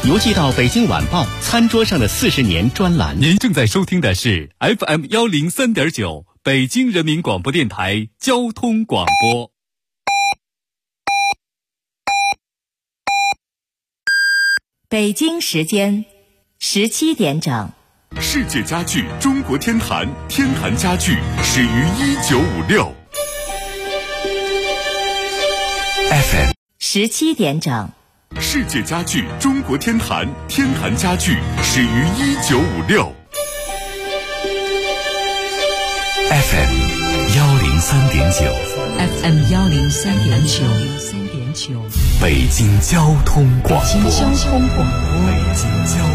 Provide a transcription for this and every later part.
邮寄到北京晚报餐桌上的40年专栏。 您正在收听的是 FM103.9 北京人民广播电台交通广播。 北京时间17点整。 世界家具中国天坛，天坛家具始于1956。 FM 17点整。 世界家具中国天坛，天坛家具始于1956。 FM 103.9 FM 103.9 北京交通广播。 北京交通广播。 北京交通。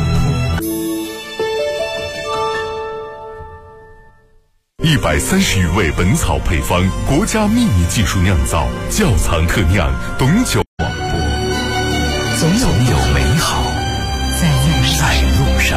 130余味本草配方，国家秘密技术酿造，窖藏特酿，董酒广播。 总有美好在路上。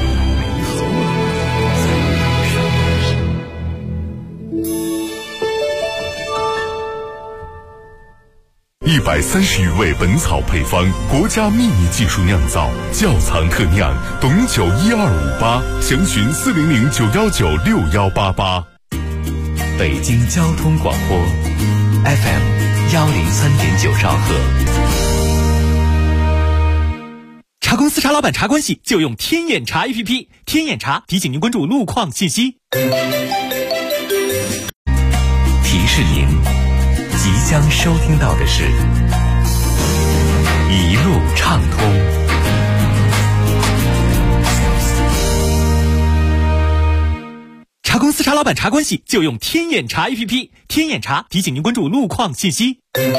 130余味本草配方，国家秘密技术酿造，窖藏特酿，董酒1258，详询400-919-6188。 北京交通广播 FM 103.9兆赫。 茶公司茶老板茶关系就用天眼查 APP， 天眼查提醒您关注路况信息。 提示您，即将收听到的是一路畅通。 茶公司茶老板茶关系就用天眼查 APP， 天眼查提醒您关注路况信息。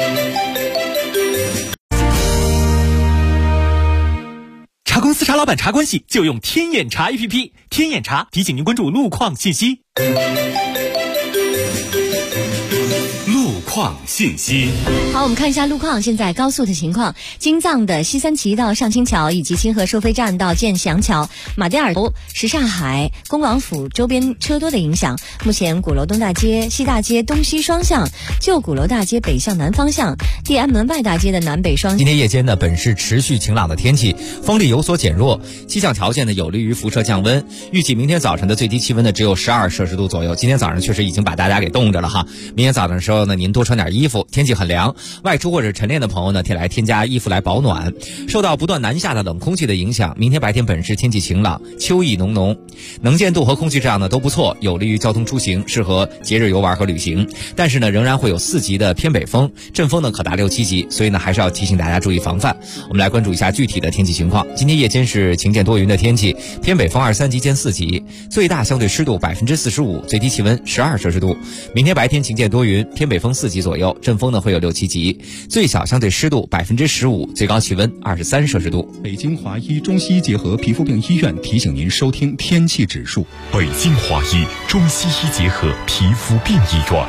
茶公司茶老板茶关系就用天眼查 APP， 天眼查提醒您关注路况信息。 路况信息。 好，我们看一下路况。现在高速的情况，京藏的西三旗到上清桥，以及清河收费站到建祥桥、马迭尔头、什刹海、恭王府周边车多的影响。目前鼓楼东大街、西大街东西双向、旧鼓楼大街北向南方向、地安门外大街的南北双向。 今天夜间呢，本市持续晴朗的天气，风力有所减弱，气象条件呢有利于辐射降温。预计明天早晨的最低气温呢只有12摄氏度左右。今天早上确实已经把大家给冻着了哈。明天早上的时候呢，您多穿点衣服，天气很凉，外出或者晨练的朋友呢，添加衣服来保暖。受到不断南下的冷空气的影响，明天白天本市天气晴朗，秋意浓浓，能见度和空气质量呢都不错，有利于交通出行，适合节日游玩和旅行。但是呢，仍然会有4级的偏北风，阵风呢可达6、7级，所以呢还是要提醒大家注意防范。我们来关注一下具体的天气情况。今天夜间是晴见多云的天气，偏北风2、3级见4级，最大相对湿度45%，最低气温12摄氏度。明天白天晴见多云，偏北风4级左右，阵风呢会有6、7级，最小相对湿度15%，最高气温23摄氏度。 北京华医中西医结合皮肤病医院提醒您收听天气指数。 北京华医中西医结合皮肤病医院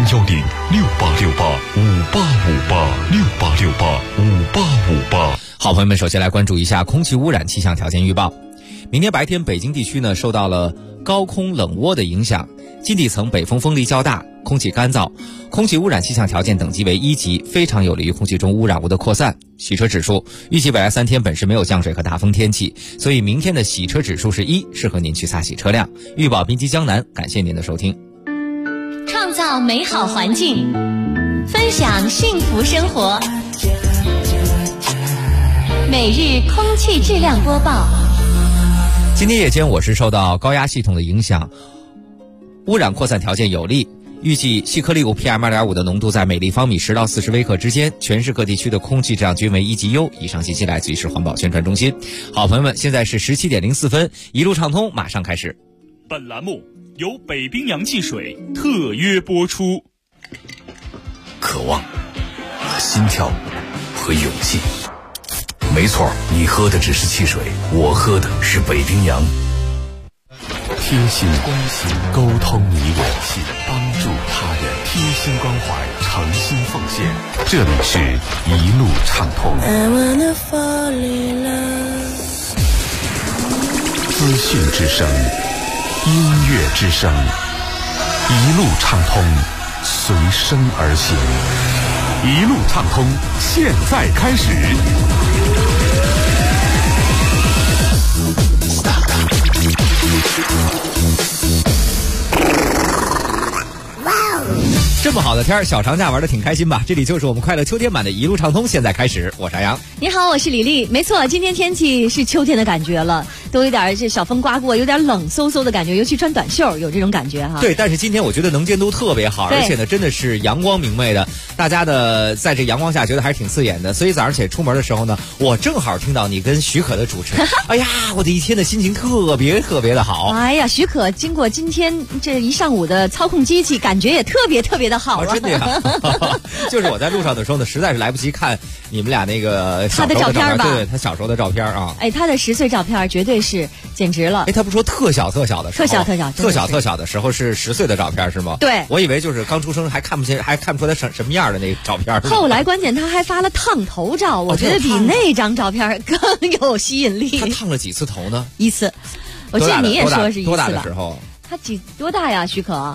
，010-6868-5858，6868-5858。 好，朋友们，首先来关注一下空气污染气象条件预报。明天白天北京地区呢受到了高空冷涡的影响，近地层北风风力较大，空气干燥，空气污染气象条件等级为1级，非常有利于空气中污染物的扩散。洗车指数，预计未来3天本市没有降水和大风天气，所以明天的洗车指数是1，适合您去擦洗车辆。预报滨吉江南，感谢您的收听。 创造美好环境，分享幸福生活。每日空气质量播报。 今天夜间我是受到高压系统的影响，污染扩散条件有利，预计细颗粒物 PM2.5 的浓度在每立方米10到40微克之间，全市各地区的空气质量均为1级优。以上信息来自于市环保宣传中心。好，朋友们，现在是17点04分，一路畅通马上开始。 本栏目由北冰洋汽水特约播出。 渴望、心跳和勇气。没错，你喝的只是汽水，我喝的是北冰洋。贴心关心，沟通你我，帮助他人，贴心关怀，诚心奉献。这里是一路畅通。资讯之声，音乐之声，一路畅通，随声而行。一路畅通，现在开始。 的天儿，小长假玩的挺开心吧？这里就是我们快乐秋天版的一路畅通，现在开始，我是阿阳。 你好，我是李丽。没错，今天天气是秋天的感觉了，都有点这小风刮过，有点冷飕飕的感觉，尤其穿短袖有这种感觉哈。 对，但是今天我觉得能见度特别好，而且呢，真的是阳光明媚的，大家的在这阳光下觉得还是挺刺眼的。所以早上起来出门的时候呢，我正好听到你跟许可的主持，哎呀，我的一天的心情特别特别的好。 哎呀，许可经过今天这一上午的操控机器，感觉也特别特别的好了。 真的呀，就是我在路上的时候呢，实在是来不及看你们俩那个他的照片吧？ 对，他小时候的照片啊。 哎，他的10岁照片绝对是简直了。 哎，他不说特小的时候，特小的时候是10岁的照片是吗？ 对， 我以为就是刚出生还看不出他什么样的那个照片。 后来关键他还发了烫头照，我觉得比那张照片更有吸引力。 他烫了几次头呢？1 次。我记得你也说是1次吧？ 多大的时候？ 他多大呀？许可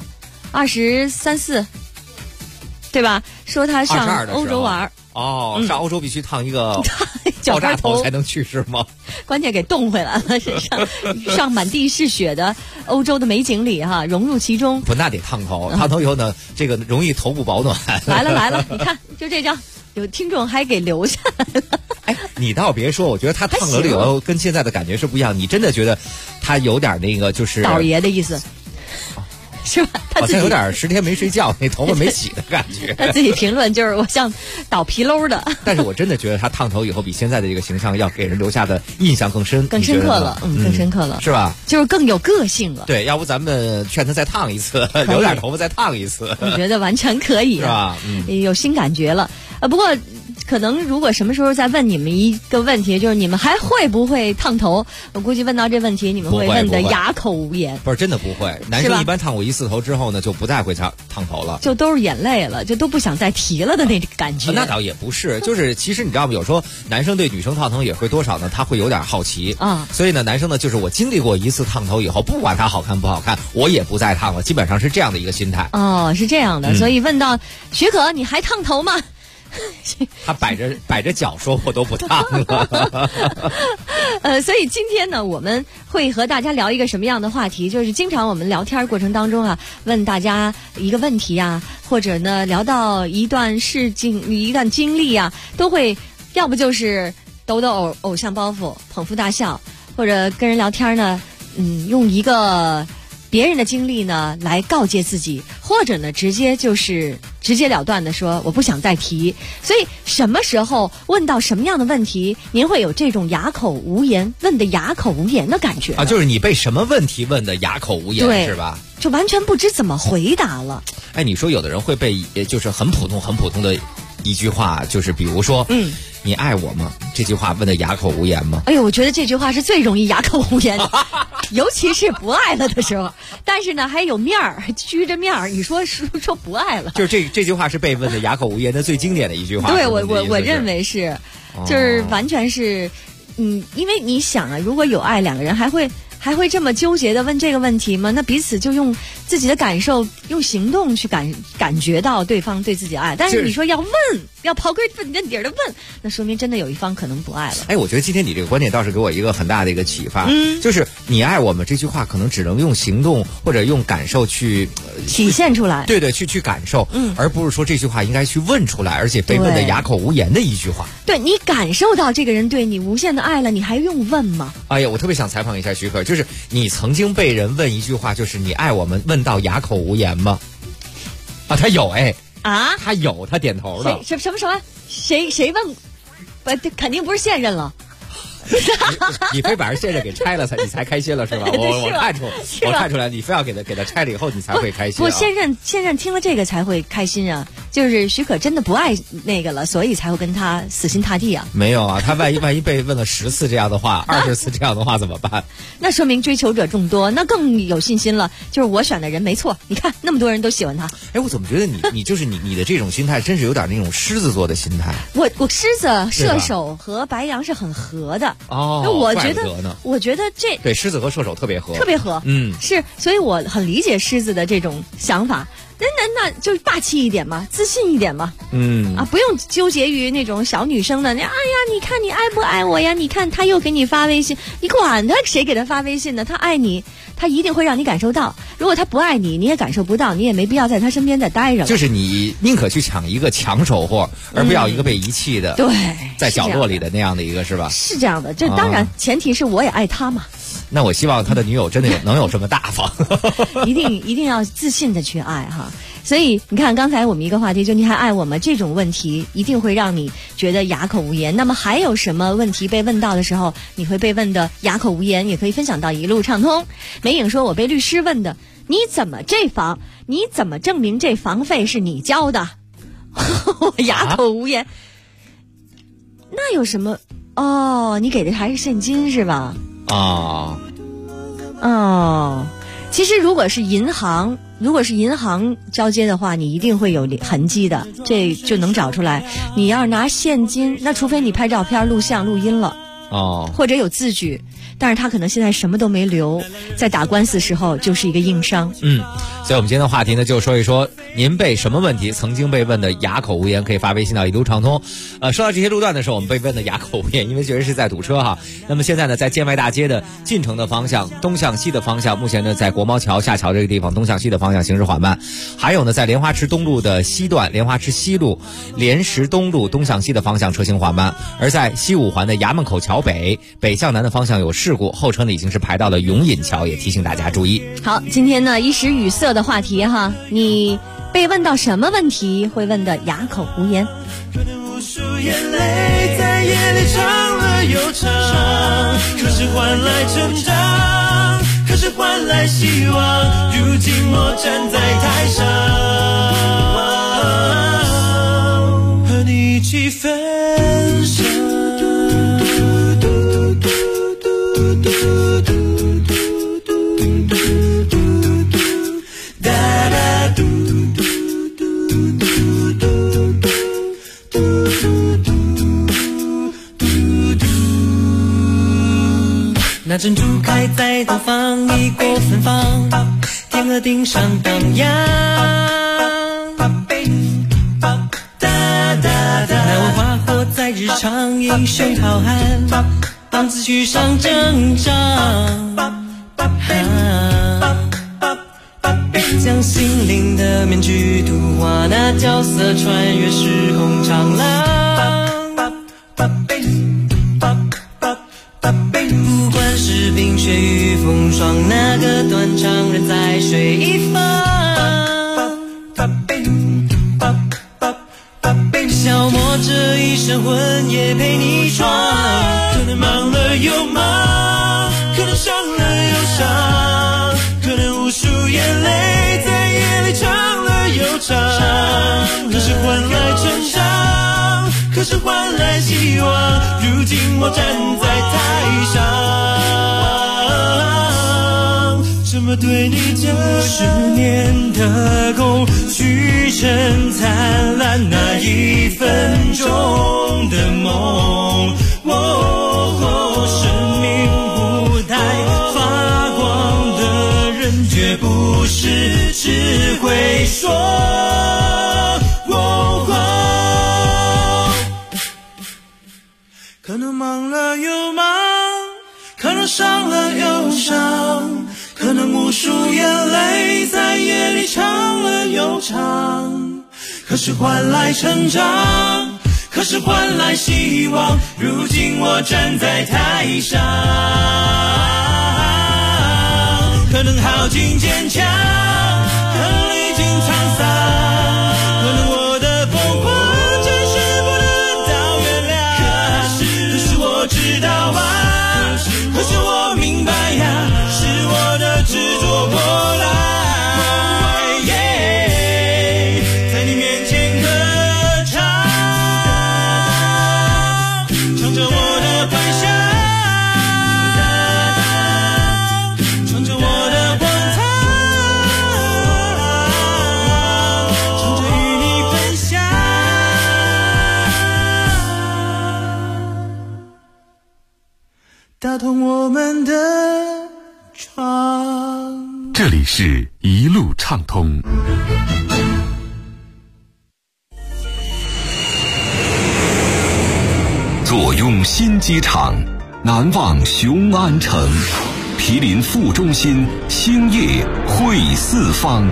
23、24，对吧？说他上欧洲玩。 上欧洲必须烫一个爆炸头才能去是吗？ 关键给冻回来了，上满地是雪的欧洲的美景里哈，融入其中。 不，那得烫头，烫头以后呢，这个容易头部保暖。 来了，你看，就这张，有听众还给留下来了。 哎，你倒别说，我觉得他烫了以后跟现在的感觉是不一样。你真的觉得他有点那个就是倒爷的意思。是吧？他自己好像有点10天没睡觉，那头发没洗的感觉。 他自己评论就是我像倒皮褛的。 但是我真的觉得他烫头以后比现在的这个形象要给人留下的印象更深刻了，更深刻了， 是吧？ 就是更有个性了。 对，要不咱们劝他再烫一次，留点头发再烫一次。 我觉得完全可以， 是吧？ 有新感觉了。不过可能如果什么时候再问你们一个问题，就是你们还会不会烫头？我估计问到这问题，你们会问的哑口无言。 不是真的不会，男生一般烫过1次头之后呢，就不再会烫头了， 就都是眼泪了，就都不想再提了的那种感觉。 那倒也不是，就是其实你知道吗？有时候男生对女生烫头也会多少呢，他会有点好奇啊。所以呢，男生呢，就是我经历过1次烫头以后，不管它好看不好看，我也不再烫了，基本上是这样的一个心态。 哦，是这样的。所以问到许可，你还烫头吗？ 他摆着脚说我都不烫了。 所以今天呢，我们会和大家聊一个什么样的话题？就是经常我们聊天过程当中啊，问大家一个问题啊，或者呢聊到一段经历啊，都会要不就是抖偶像包袱，捧腹大笑，或者跟人聊天呢，用一个别人的经历呢来告诫自己，或者呢直截了当的说我不想再提。所以什么时候问到什么样的问题，您会有这种哑口无言，问的哑口无言的感觉啊？就是你被什么问题问的哑口无言，是吧？ 就完全不知怎么回答了。 哎，你说有的人会被就是很普通的一句话，就是比如说你爱我吗？这句话问的哑口无言吗？ 哎呦，我觉得这句话是最容易哑口无言的。尤其是不爱了的时候，但是呢还有面儿，还拘着面儿，你说不爱了， 就是这句话是被问的哑口无言的最经典的一句话。 对，我认为是，就是完全是，因为你想啊，如果有爱，两个人还会这么纠结的问这个问题吗？那彼此就用自己的感受，用行动去感觉到对方对自己爱。但是你说要问，要刨根问底儿的问，那说明真的有一方可能不爱了。 哎，我觉得今天你这个观点倒是给我一个很大的一个启发，就是你爱我们这句话可能只能用行动或者用感受去体现出来。 对，去感受，而不是说这句话应该去问出来，而且被问的哑口无言的一句话。 对，你感受到这个人对你无限的爱了，你还用问吗？ 哎呀，我特别想采访一下许可，就是你曾经被人问一句话，就是你爱我们，问到哑口无言吗？啊，他有他有，他点头了。 什么？谁问？肯定不是现任了。 你非把人现任给拆了你才开心了是吧？我看出来，你非要给他拆了以后你才会开心。 不，现任听了这个才会开心啊！就是许可真的不爱那个了，所以才会跟他死心塌地啊。 没有啊，他万一被问了10次这样的话，20次这样的话怎么办？ 那说明追求者众多，那更有信心了。就是我选的人没错，你看那么多人都喜欢他。 哎，我怎么觉得你就是你的这种心态，真是有点那种狮子座的心态。 我狮子、射手和白羊是很合的哦。 我觉得这对狮子和射手特别合， 是，所以我很理解狮子的这种想法。 那就霸气一点嘛，自信一点嘛。不用纠结于那种小女生的，哎呀，你看你爱不爱我呀？你看他又给你发微信，你管他谁给他发微信呢？他爱你，他一定会让你感受到。如果他不爱你，你也感受不到，你也没必要在他身边再待着。 就是你宁可去抢一个抢手货，而不要一个被遗弃的， 对， 在角落里的那样的一个，是吧？ 是这样的，这当然前提是我也爱他嘛。 那我希望他的女友真的能有这么大方， 一定要自信的去爱哈。所以你看，刚才我们一个话题就你还爱我吗？这种问题一定会让你觉得哑口无言。那么还有什么问题被问到的时候，你会被问的哑口无言？也可以分享到一路畅通。美影说，我被律师问的，你怎么证明这房费是你交的？我哑口无言。那有什么？哦，你给的还是现金是吧？其实如果是银行交接的话，你一定会有痕迹的，这就能找出来。你要是拿现金，那除非你拍照片、录像、录音了，或者有字据，但是他可能现在什么都没留，在打官司时候就是一个硬伤。 所以我们今天的话题呢，就说一说您被什么问题曾经被问的哑口无言，可以发微信到一路畅通。说到这些路段的时候，我们被问的哑口无言，因为确实是在堵车哈。那么现在呢，在建外大街的进城的方向，东向西的方向，目前呢在国贸桥下桥这个地方，东向西的方向行驶缓慢。还有呢，在莲花池东路的西段，莲花池西路、莲石东路东向西的方向车行缓慢。而在西五环的衙门口桥北向南的方向有事故，后车呢已经是排到了永隐桥，也提醒大家注意。 好，今天呢一时语塞的话题哈，你被问到什么问题会问的哑口无言？ 可能无数眼泪在夜里长了又长，可是换来成长，可是换来希望。如今我站在台上，和你一起分享。那珍珠开在东方，一过芬芳，天鹅顶上荡漾。那文化活在日常，英雄好汉，当自序上征战。将心灵的面具涂画，那角色穿越时空长廊。不管是冰雪与风霜，那个断肠人在水一方。消磨这一身魂，也陪你闯。可能忙了又忙，可能伤了又伤，可能无数眼泪在夜里长了又长。可是换来成长，可是换来希望。如今我站在台上，怎么对你讲？10年的过去成灿烂那1分钟的梦。生命舞台发光的人，绝不是只会说。可能忙了又忙，可能伤了又伤，可能无数眼泪在夜里长了又长。可是换来成长，可是换来希望。如今我站在台上，可能耗尽坚强，可能历经沧桑，可能我的疯狂暂时不得到原谅。可是我知道啊，可是我明白呀，是我的执着过来。打通我们的窗。 这里是一路畅通。坐拥新机场，难忘雄安城，毗邻副中心，兴业汇四方。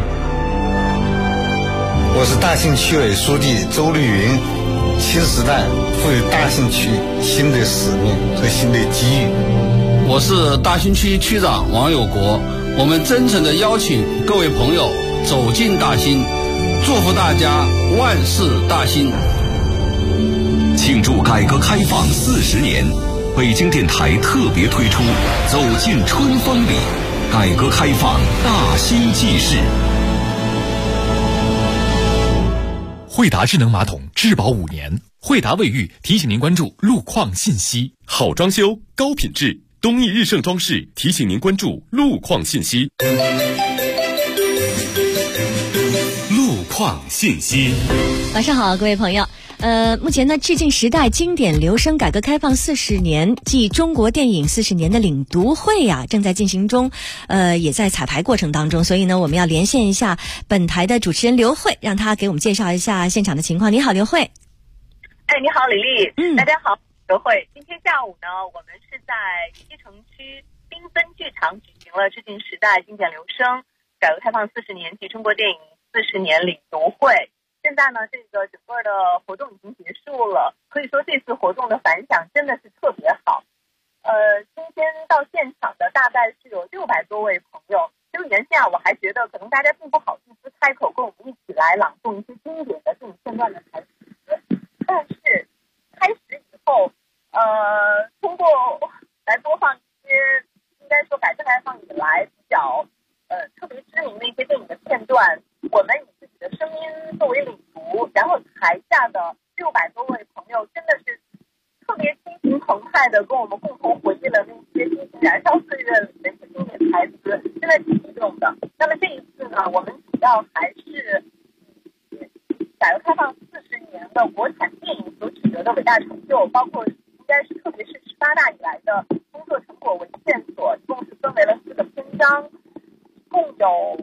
我是大兴区委书记周绿云，新时代赋予大兴区新的使命和新的机遇。 我是大兴区区长王有国，我们真诚地邀请各位朋友走进大兴，祝福大家万事大兴。 庆祝改革开放40年，北京电台特别推出《走进春风里》，改革开放大兴纪事。 惠达智能马桶质保5年，惠达卫浴提醒您关注路况信息。 好装修，高品质，东义日盛装饰提醒您关注路况信息。路况信息。 晚上好，各位朋友。目前呢，致敬时代经典留声改革开放40年暨中国电影40年的领读会啊，正在进行中，也在彩排过程当中，所以呢，我们要连线一下本台的主持人刘慧，让她给我们介绍一下现场的情况。你好，刘慧。 你好，李丽。大家好，刘慧。今天下午呢，我们是在西城区缤纷剧场举行了致敬时代经典留声改革开放40年暨中国电影40年领读会。现在呢，这个整个的活动已经结束了，可以说这次活动的反响真的是特别好。今天到现场的大概是有600多位朋友。就原先我还觉得可能大家并不好意思开口跟我们一起来朗诵一些经典的电影片段的台词，但是开始以后，通过来播放一些应该说改革开放以来比较特别知名的一些电影的片段，我们以自己的声音作为领读，然后台下的600多位朋友真的是特别激情澎湃的跟我们共同回忆了那些激情燃烧岁月里的一些经典台词，真的挺激动的。那么这一次呢，我们主要还是改革开放40年的国产电影所取得的伟大成就，包括应该是特别是18大以来的工作成果为线索，一共是分为了4个篇章，共有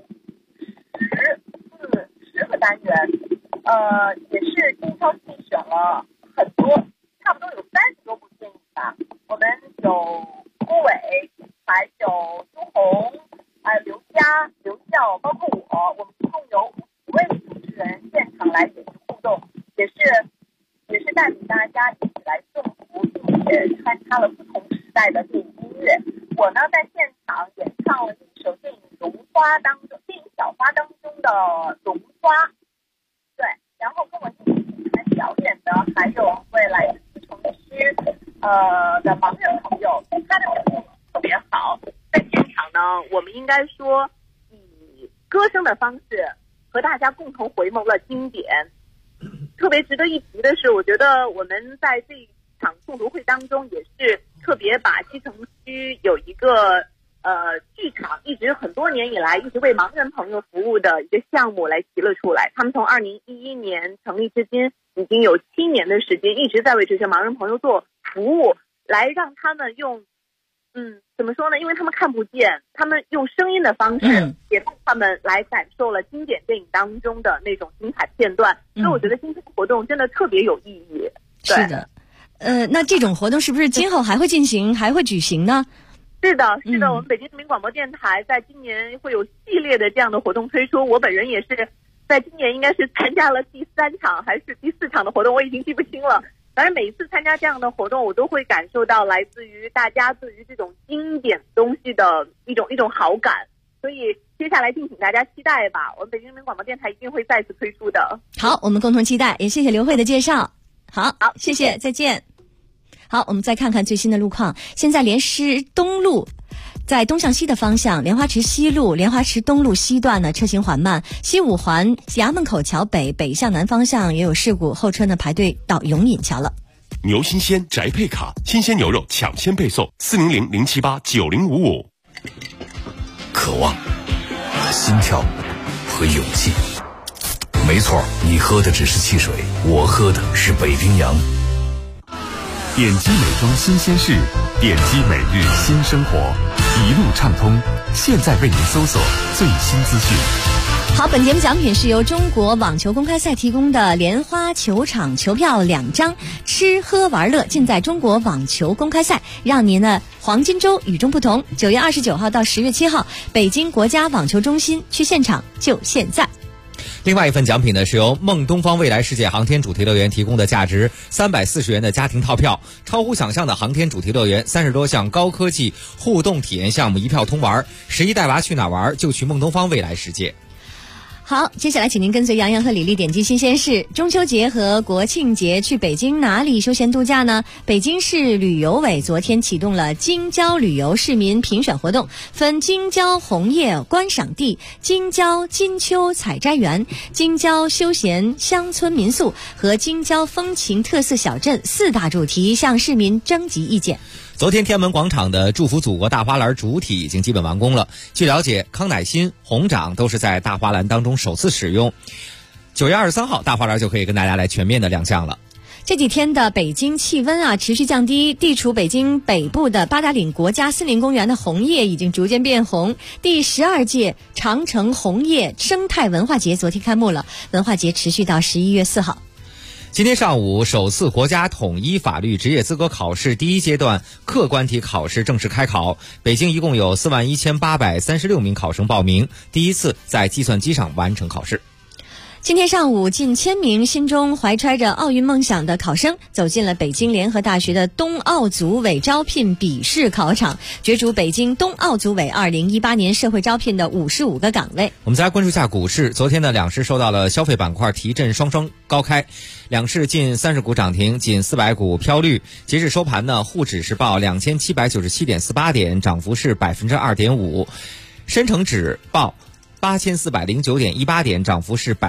10个单元，也是精挑细选了很多，差不多有30多部电影吧。我们有郭伟，还有朱红，还有刘佳、刘笑，包括我们一共有5位主持人现场来演绎互动，也是带领大家一起来祝福，并且穿插了不同时代的电影音乐。我呢在现场演唱了一首电影小花当中的龙花，对，然后跟我一起来表演的还有位来自城区的盲人朋友，他的表现特别好。在现场呢，我们应该说以歌声的方式和大家共同回眸了经典。特别值得一提的是，我觉得我们在这一场诵读会当中也是特别把西城区有一个剧场一直很多年以来一直为盲人朋友服务的一个项目来提了出来。他们从2011年成立至今已经有7年的时间，一直在为这些盲人朋友做服务，来让他们用怎么说呢，因为他们看不见，他们用声音的方式也让他们来感受了经典电影当中的那种精彩片段。所以我觉得今天的活动真的特别有意义。 是的。那这种活动是不是今后还会进行，还会举行呢？ 是的，我们北京人民广播电台在今年会有系列的这样的活动推出。我本人也是在今年应该是参加了第3场还是第4场的活动，我已经记不清了。反正每一次参加这样的活动，我都会感受到来自于大家对于这种经典东西的一种好感。所以接下来敬请大家期待吧，我们北京人民广播电台一定会再次推出的。 好，我们共同期待，也谢谢刘慧的介绍。好，谢谢，再见。好，我们再看看最新的路况。现在莲师东路在东向西的方向，莲花池西路、莲花池东路西段呢车行缓慢，西五环衙门口桥北向南方向也有事故，后车呢排队到永隐桥了。 牛新鲜宅配卡，新鲜牛肉抢先配送，400-078-9055。 渴望、心跳和勇气。没错，你喝的只是汽水，我喝的是北冰洋。 点击美妆新鲜事，点击每日新生活。 一路畅通，现在为您搜索最新资讯。 好，本节目奖品是由中国网球公开赛提供的莲花球场球票2张，吃喝玩乐尽在中国网球公开赛，让您的黄金周与众不同。9月29号到10月7号，北京国家网球中心，去现场就现在。 另外一份奖品呢，是由梦东方未来世界航天主题乐园提供的价值340元的家庭套票，超乎想象的航天主题乐园，30多项高科技互动体验项目一票通玩，11带娃去哪玩就去梦东方未来世界。 好，接下来请您跟随杨洋和李丽点击新鲜事。中秋节和国庆节去北京哪里休闲度假呢？北京市旅游委昨天启动了京郊旅游市民评选活动，分京郊红叶观赏地、京郊金秋采摘园、京郊休闲乡村民宿和京郊风情特色小镇4大主题，向市民征集意见。 昨天天安门广场的祝福祖国大花篮主体已经基本完工了。据了解，康乃馨、红掌都是在大花篮当中首次使用。9月23号，大花篮就可以跟大家来全面的亮相了。 这几天的北京气温持续降低，地处北京北部的八达岭国家森林公园的红叶已经逐渐变红。第12届长城红叶生态文化节昨天开幕了，文化节持续到11月4号。 今天上午，首次国家统一法律职业资格考试第1阶段客观题考试正式开考。北京一共有41836名考生报名，第一次在计算机上完成考试。 今天上午，近1000名心中怀揣着奥运梦想的考生走进了北京联合大学的冬奥组委招聘笔试考场，角逐北京冬奥组委2018年社会招聘的55个岗位。 我们再来关注一下股市。昨天的两市受到了消费板块提振双双高开，两市近30股涨停，仅400股飘绿。截至收盘呢，沪指是报2797.48点，涨幅是2.5%；深成指报8409.18点，涨幅是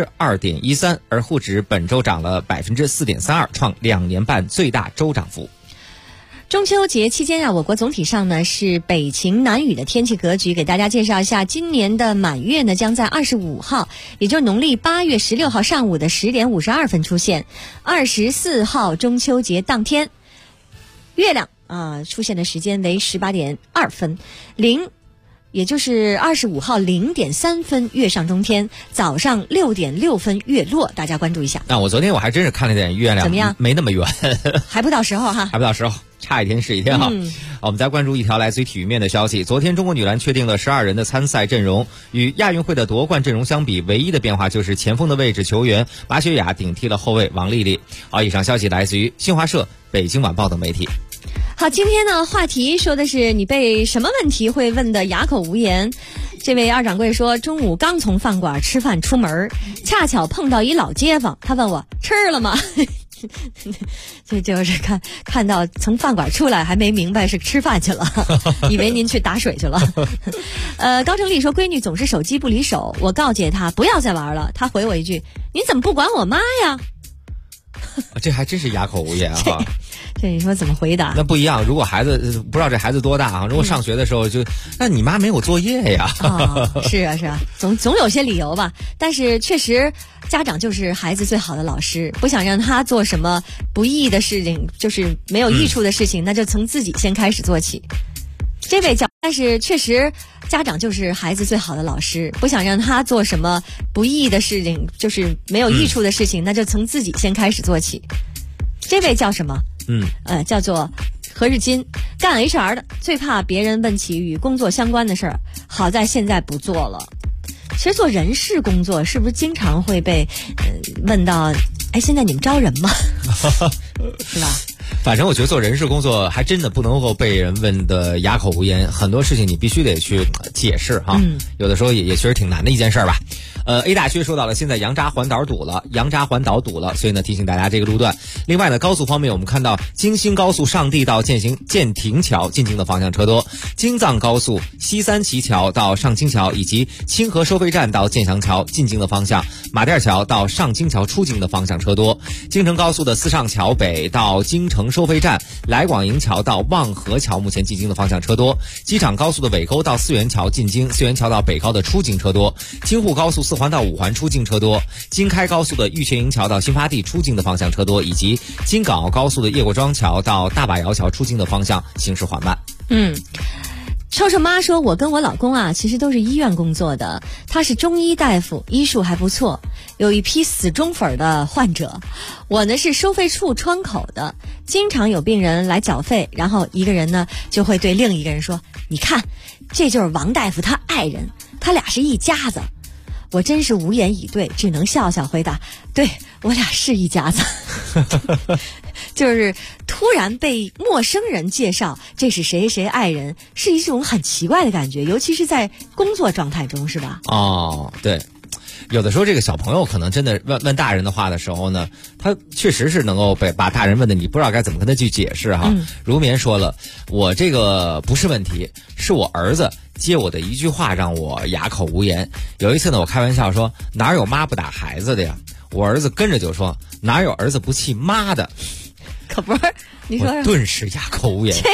2.13%，而沪指本周涨了4.32%，创2年半最大周涨幅。 中秋节期间我国总体上呢是北晴南雨的天气格局，给大家介绍一下，今年的满月呢将在25号，也就是农历8月16号上午的10点52分出现。24号中秋节当天，月亮出现的时间为18点2分，也就是25号0点3分月上中天，早上6点6分月落，大家关注一下。 我昨天我还真是看了点月亮， 怎么样？ 没那么远， 还不到时候哈， 还不到时候，差一天是一天哈。我们再关注一条来自于体育面的消息。昨天中国女篮确定了12人的参赛阵容，与亚运会的夺冠阵容相比，唯一的变化就是前锋的位置球员马雪雅顶替了后卫王丽丽。好，以上消息来自于新华社、北京晚报等媒体。 好，今天呢话题说的是你被什么问题会问得哑口无言。这位二掌柜说，中午刚从饭馆吃饭出门，恰巧碰到一老街坊，他问我吃了吗？这就是看到从饭馆出来还没明白是吃饭去了，以为您去打水去了。高成立说，闺女总是手机不离手，我告诫她不要再玩了，她回我一句，你怎么不管我妈呀？ 这还真是哑口无言啊。 这你说怎么回答？ 那不一样，如果孩子不知道这孩子多大啊，如果上学的时候那你妈没有作业呀。 是啊，总有些理由吧。但是确实家长就是孩子最好的老师，不想让他做什么不义的事情，就是没有益处的事情，那就从自己先开始做起。这位但是确实家长就是孩子最好的老师，不想让他做什么不义的事情，就是没有益处的事情，那就从自己先开始做起。这位叫什么？叫做何日金，干 HR 的，最怕别人问起与工作相关的事儿，好在现在不做了。其实做人事工作是不是经常会被问到，现在你们招人吗？是吧？ 反正我觉得做人事工作还真的不能够被人问的哑口无言，很多事情你必须得去解释哈。有的时候也确实挺难的一件事儿吧。A 大区说到了，现在杨扎环岛堵了，所以呢提醒大家这个路段。另外呢，高速方面我们看到京新高速上地到建亭桥进京的方向车多，京藏高速西三旗桥到上京桥以及清河收费站到建祥桥进京的方向，马甸桥到上京桥出京的方向车多，京承高速的四上桥北到京承收费站，来广营桥到望河桥目前进京的方向车多，机场高速的尾沟到四元桥进京，四元桥到北高的出京车多，京沪高速4环到5环出京车多，京开高速的玉泉营桥到新发地出京的方向车多，以及京港澳高速的叶国庄桥到大把窑桥出京的方向行驶缓慢。 臭臭妈说，我跟我老公啊，其实都是医院工作的，他是中医大夫，医术还不错，有一批死忠粉的患者。我呢是收费处窗口的，经常有病人来缴费，然后一个人呢就会对另一个人说，你看，这就是王大夫他爱人，他俩是一家子。我真是无言以对，只能笑笑回答，对，我俩是一家子。就是突然被陌生人介绍这是谁谁爱人，是一种很奇怪的感觉，尤其是在工作状态中，是吧？ 哦，对。有的时候这个小朋友可能真的问大人的话的时候呢，他确实是能够把大人问的你不知道该怎么跟他去解释哈。如眠说了，我这个不是问题，是我儿子接我的一句话让我哑口无言。有一次呢，我开玩笑说，哪有妈不打孩子的呀？我儿子跟着就说，哪有儿子不气妈的？ 可不是，你说我顿时哑口无言。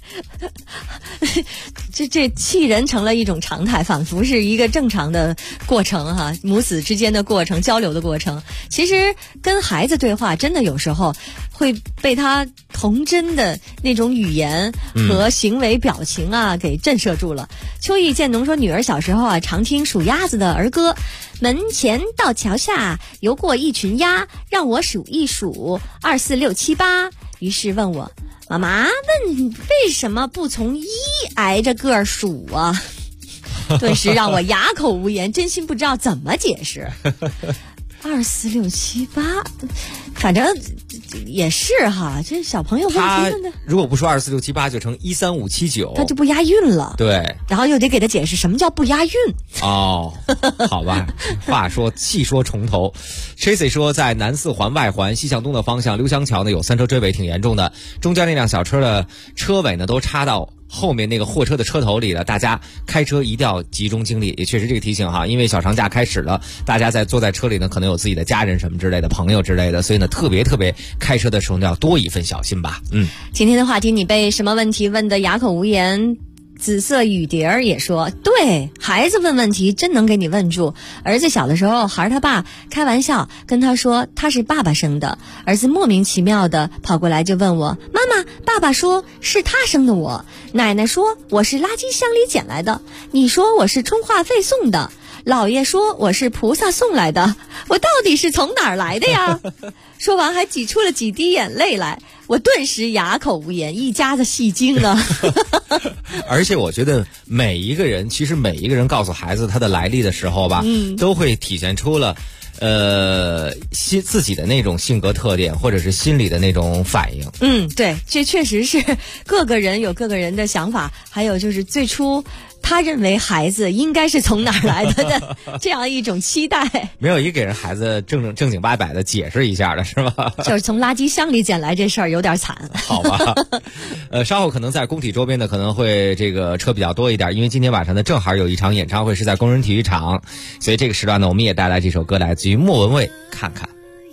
这气人成了一种常态，仿佛是一个正常的过程哈，母子之间的过程，交流的过程。其实跟孩子对话，真的有时候会被他童真的那种语言和行为表情啊给震慑住了。秋意渐浓说，女儿小时候啊常听数鸭子的儿歌，门前到桥下游过一群鸭，让我数一数2、4、6、7、8，于是问我，妈妈问为什么不从1挨着个数啊？顿时让我哑口无言，真心不知道怎么解释。2、4、6、7、8，反正也是哈，这小朋友问题问的， 如果不说2、4、6、7、8，就成1、3、5、7、9， 他就不押韵了。 对， 然后又得给他解释什么叫不押韵。 哦，好吧，话说气说重头。Tracy 说，在南4环外环西向东的方向，刘香桥呢有3车追尾，挺严重的，中间那辆小车的车尾呢都插到后面那个货车的车头里了，大家开车一定要集中精力。也确实这个提醒哈，因为小长假开始了，大家坐在车里呢，可能有自己的家人什么之类的朋友之类的，所以呢特别开车的时候呢要多一份小心吧。 今天的话题，你被什么问题问得哑口无言？紫色雨蝶儿也说，对，孩子问问题真能给你问住。儿子小的时候，孩儿他爸开玩笑跟他说他是爸爸生的，儿子莫名其妙的跑过来就问我，妈妈，爸爸说是他生的我，奶奶说我是垃圾箱里捡来的，你说我是充话费送的，姥爷说我是菩萨送来的，我到底是从哪儿来的呀？说完还挤出了几滴眼泪来，我顿时哑口无言，一家子戏精啊。 而且我觉得其实每一个人告诉孩子他的来历的时候吧，都会体现出了自己的那种性格特点，或者是心理的那种反应。 对，这确实是各个人有各个人的想法，还有就是最初他认为孩子应该是从哪儿来的这样一种期待， 没有一个给人孩子正经八百的解释一下的是吧？ 就是从垃圾箱里捡来这事儿有点惨。 好吧，稍后可能在工体周边呢可能会这个车比较多一点，因为今天晚上呢正好有一场演唱会是在工人体育场，所以这个时段呢我们也带来这首歌，来自于莫文蔚，看看。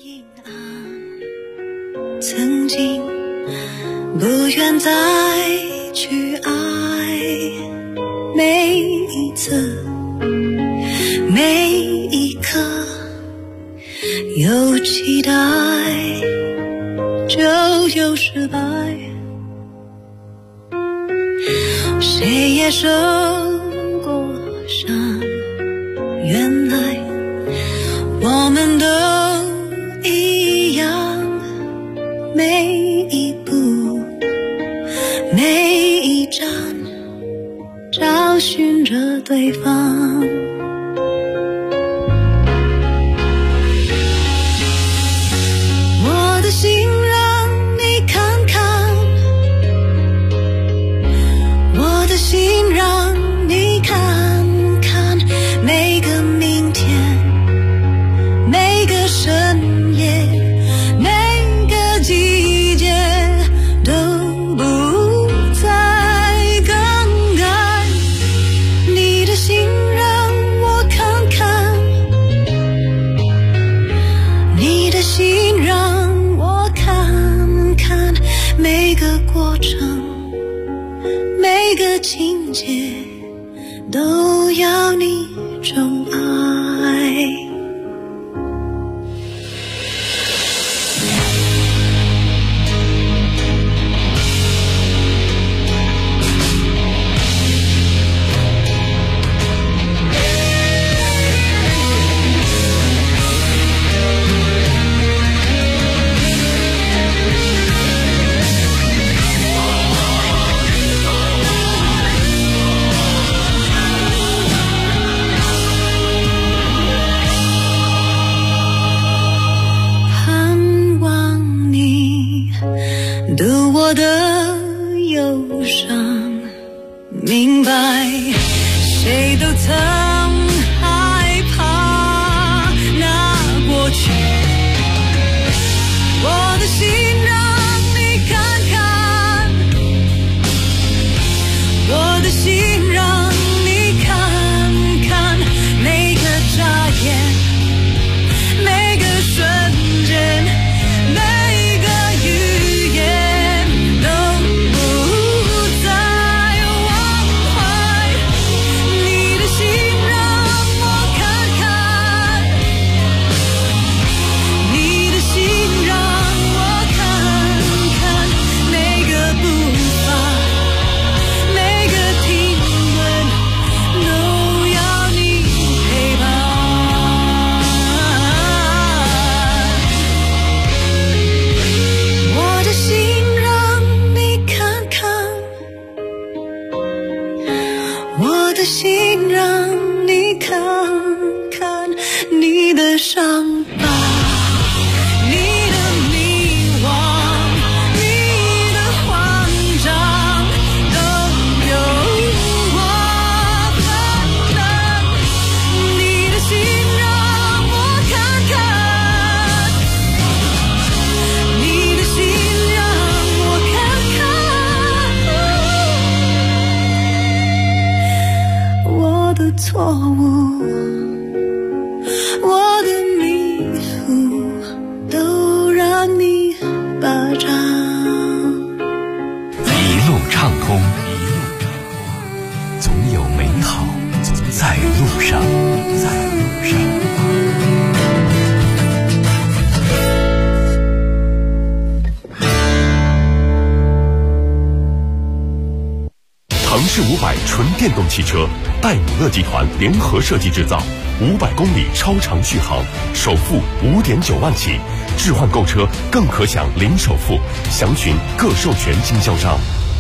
曾经不愿再去爱，每一次每一刻有期待就有失败，谁也受过伤，原来我们都一样，每一步每一站找寻着对方，我的心让你看看，我的心让你看看，每个明天，每个深夜，每个季节都不再更改，你的心让我看看，你的心让我看看，每个过程，每个情节都要你宠爱。 上，明白谁都曾害怕那过去，我的心让你看看，我的心让你看看，每个眨眼，每个瞬间，每个语言都不再忘怀，你的心让我看看，你的心让我看看，每个步伐，每个停顿都要你陪伴，我的心让你看看，我的心让你看看，你的伤疤，你的迷惘，你的慌张，都有我分担，你的心让我看看，你的心让我看看，我的错误，我的迷糊，都让你霸占。 一路畅通，总有美好在路上，在路上。 腾势500纯电动汽车，戴姆勒集团联合设计制造，500公里超长续航，首付5.9万起，置换购车更可享零首付，详询各授权经销商。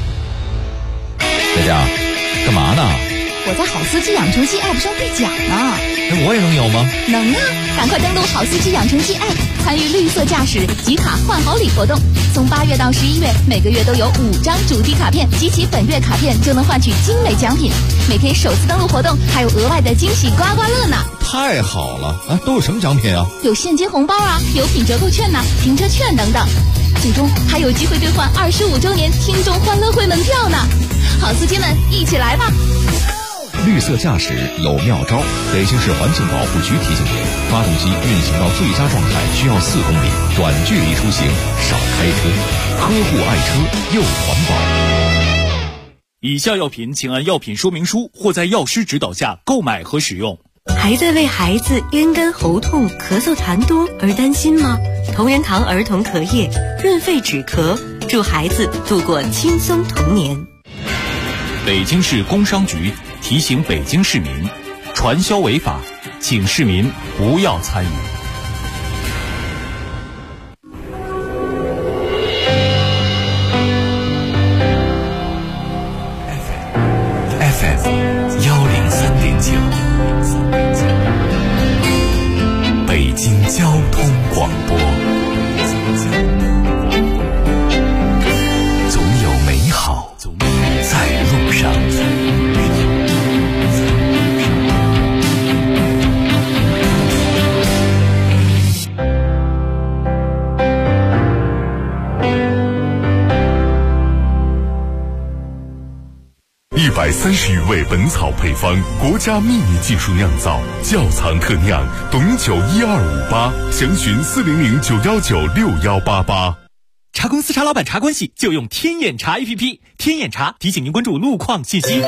佳佳，干嘛呢？ 我在好司机养成记 App 上兑奖呢。 那我也能有吗？ 能啊！赶快登录好司机养成记 App， 参与绿色驾驶集卡换好礼活动。从8月到11月，每个月都有5张主题卡片，集齐本月卡片就能换取精美奖品。每天首次登录活动还有额外的惊喜刮刮乐呢！ 太好了啊！都有什么奖品啊？ 有现金红包啊，有品折扣券呐、停车券等等。最终还有机会兑换25周年听众欢乐会门票呢！好司机们，一起来吧！ 绿色驾驶有妙招，北京市环境保护局提醒您：发动机运行到最佳状态需要4公里，短距离出行少开车，呵护爱车又环保。 以下药品请按药品说明书或在药师指导下购买和使用。 还在为孩子咽干喉痛、咳嗽痰多而担心吗？同仁堂儿童咳液润肺止咳，助孩子度过轻松童年。 北京市工商局提醒北京市民，传销违法，请市民不要参与。 FM 103.9，北京交通广播，总有美好在路上。 130余味本草配方，国家秘密技术酿造，窖藏特酿，董酒1258，详询40091961188。 茶公司茶老板茶关系就用天眼查 APP， 天眼查提醒您关注路况信息。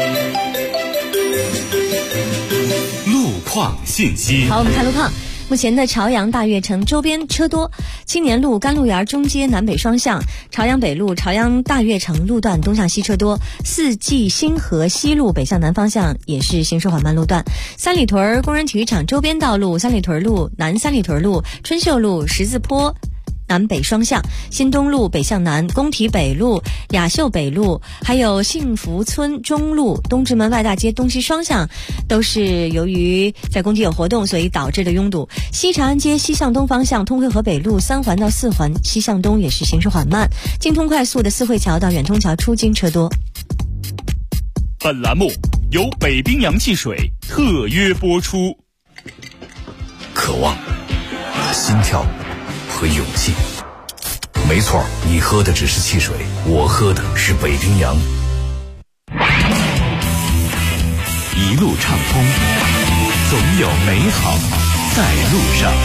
路况信息。 好，我们看路况。目前的朝阳大悦城周边车多，青年路甘露园中街南北双向，朝阳北路朝阳大悦城路段东向西车多，四季星河西路北向南方向也是行驶缓慢路段，三里屯工人体育场周边道路三里屯路南三里屯路春秀路十字坡南北双向，新东路北向南，工体北路、雅秀北路，还有幸福村中路、东直门外大街东西双向，都是由于在工体有活动，所以导致的拥堵。西长安街西向东方向，通惠河北路3环到4环西向东也是行驶缓慢。京通快速的四惠桥到远通桥出京车多。 本栏目由北冰洋汽水特约播出。 渴望、心跳和勇气。没错，你喝的只是汽水，我喝的是北冰洋。 一路畅通，总有美好在路上。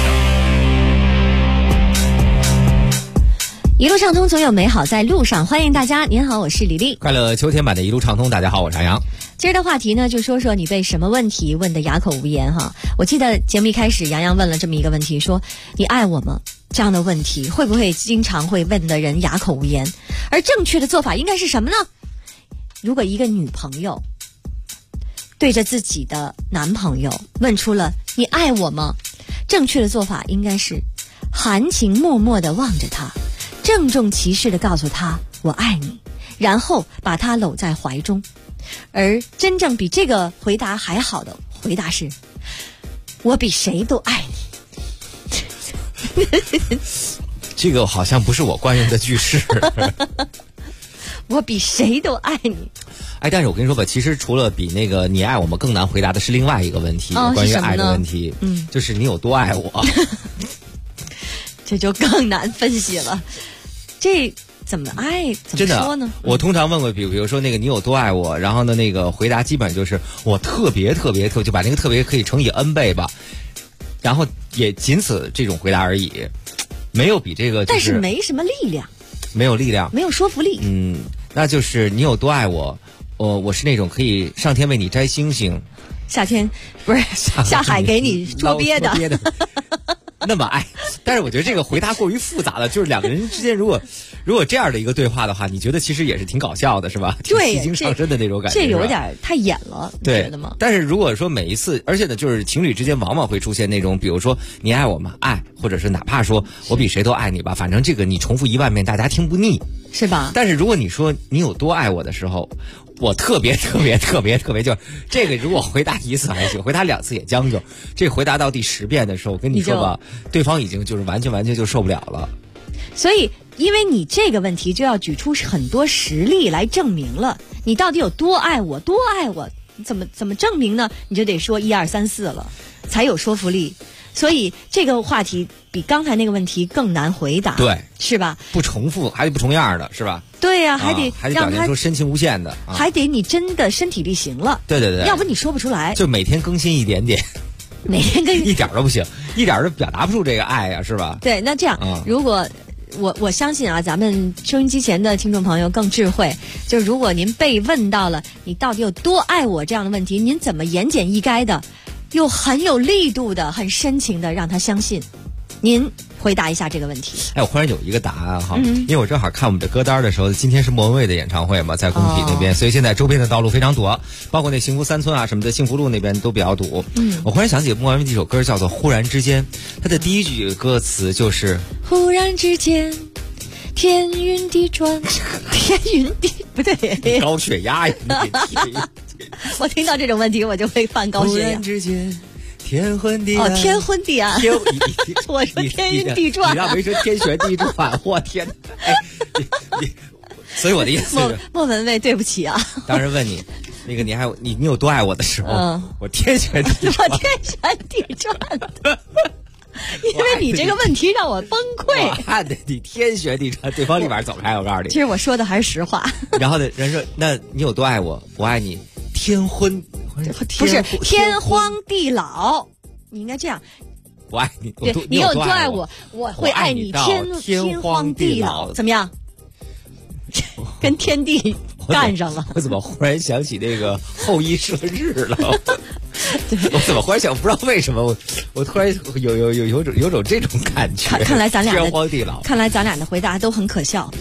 一路畅通，总有美好在路上。欢迎大家，您好，我是李丽。 快乐秋天版的一路畅通，大家好，我是杨洋。 今儿的话题呢，就说说你被什么问题问得哑口无言哈。我记得节目一开始，杨洋问了这么一个问题，说你爱我吗？这样的问题会不会经常会问的人哑口无言？而正确的做法应该是什么呢？如果一个女朋友对着自己的男朋友问出了你爱我吗？正确的做法应该是含情脉脉地望着他，郑重其事地告诉他我爱你，然后把他搂在怀中。而真正比这个回答还好的回答是我比谁都爱你。 这个好像不是我惯用的句式。 我比谁都爱你。 哎，但是我跟你说吧，其实除了比那个你爱我们更难回答的是另外一个问题，关于爱的问题，就是你有多爱我。 这就更难分析了。这怎么爱？怎么说呢？ 我通常问过，比如说那个你有多爱我，然后呢那个回答基本就是我特别，就把那个特别可以乘以 n 倍吧，然后也仅此这种回答而已，没有比这个、 但是没什么力量， 没有力量， 没有说服力。 那就是你有多爱我，我是那种可以上天为你摘星星， 夏天不是下海给你捉鳖的。 那么爱，但是我觉得这个回答过于复杂了，就是两个人之间如果这样的一个对话的话，你觉得其实也是挺搞笑的，是吧？ 对， 挺戏精上身的那种感觉， 这有点太演了，你觉得吗？ 但是如果说每一次，而且呢，就是情侣之间往往会出现那种，比如说你爱我吗？爱，或者是哪怕说我比谁都爱你吧，反正这个你重复1万遍，大家听不腻， 是吧？ 但是如果你说你有多爱我的时候，我特别，就是这个如果回答1次还行，回答2次也将就。这回答到第10遍的时候，我跟你说吧，对方已经就是完全就受不了了。 所以，因为你这个问题就要举出很多实例来证明了，你到底有多爱我，多爱我，怎么证明呢？你就得说1、2、3、4了，才有说服力。所以这个话题比刚才那个问题更难回答， 对， 是吧？ 不重复，还得不重样的，是吧？ 对呀、还得表现出深情无限的， 还得你真的身体力行了， 对， 要不你说不出来。 就每天更新一点点， 每天更新一点都不行，一点都表达不出这个爱呀，是吧？ 对，那这样，如果我相信啊，咱们收音机前的听众朋友更智慧，就是如果您被问到了你到底有多爱我这样的问题，您怎么言简意赅的又很有力度的很深情的让他相信？您回答一下这个问题。 哎，我忽然有一个答案哈，因为我正好看我们的歌单的时候，今天是莫文蔚的演唱会嘛，在工体那边，所以现在周边的道路非常堵，包括那幸福3村啊什么的，幸福路那边都比较堵。我忽然想起莫文蔚这首歌叫做《忽然之间》，它的第一句歌词就是忽然之间天云地转，天云地不对， 高血压呀！ 我听到这种问题我就会犯高血压。 忽然之间天昏地暗， 天昏地暗，我说天云地转， 你让没说天旋地转，我天！哎，所以我的意思是， 莫文蔚，对不起啊。 当时问你，那个你有多爱我的时候，我天旋地转， 我天旋地转的。因为你这个问题让我崩溃， 我看的你天旋地转，对方立马走开。我告诉你， 其实我说的还是实话。 然后呢，人说，那你有多爱我？我爱你，天昏， 不是天荒地老，你应该这样。 我爱你， 你有多爱我？我会爱你天荒地老，怎么样？跟天地干上了。 我怎么忽然想起那个后羿射日了？我怎么忽然想，不知道为什么我突然有种这种感觉。 看来咱俩天荒地老， 看来咱俩的回答都很可笑，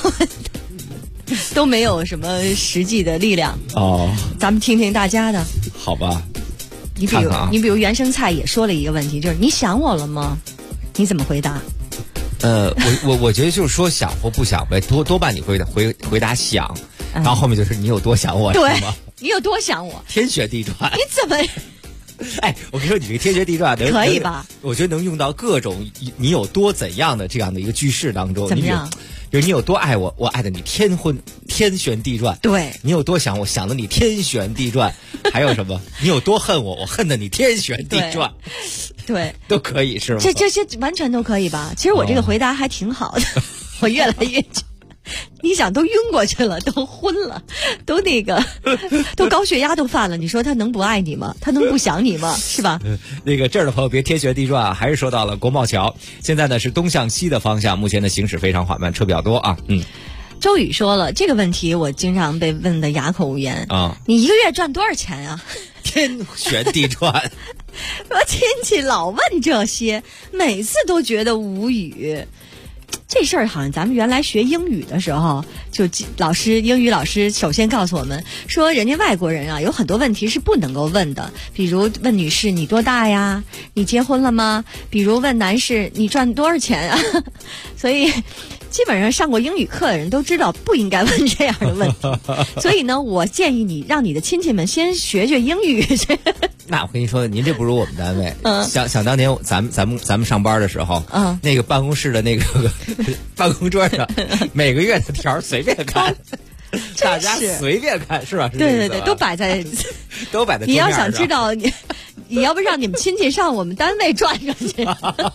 都没有什么实际的力量。咱们听听大家的。 好吧。 你比如原生菜也说了一个问题，就是你想我了吗？你怎么回答？ 我觉得就是说想或不想呗，多半你回答想，然后后面就是你有多想我， 对吗？ 你有多想我？ 天旋地转， 你怎么？ 哎，我跟你说，你这个天旋地转可以吧？ 我觉得能用到各种你有多怎样的这样的一个句式当中。 怎么样？ 比如你有多爱我，我爱的你天旋地转。 对， 你有多想我，想的你天旋地转。还有什么？你有多恨我，我恨的你天旋地转。 对， 都可以是吗？ 这些完全都可以吧？其实我这个回答还挺好的，我越来越。你想都晕过去了，都昏了，都都高血压都犯了，你说他能不爱你吗？他能不想你吗？是吧？ 这儿的朋友别天旋地转啊，还是说到了国贸桥，现在呢是东向西的方向，目前的行驶非常缓慢，车比较多啊。 周宇说了这个问题，我经常被问的哑口无言啊。 你一个月赚多少钱啊？ 天旋地转。 我亲戚老问这些，每次都觉得无语。这事儿好像咱们原来学英语的时候，就英语老师首先告诉我们说，人家外国人啊有很多问题是不能够问的，比如问女士你多大呀，你结婚了吗？比如问男士你赚多少钱啊？所以基本上上过英语课的人都知道不应该问这样的问题。所以呢，我建议你让你的亲戚们先学学英语去。 那我跟你说，您这不如我们单位。想当年咱们上班的时候，那个办公室的那个办公桌上，每个月的条随便看，大家随便看，是吧？ 对，都摆在桌面上。 你要想知道，你要不让你们亲戚上我们单位转转去。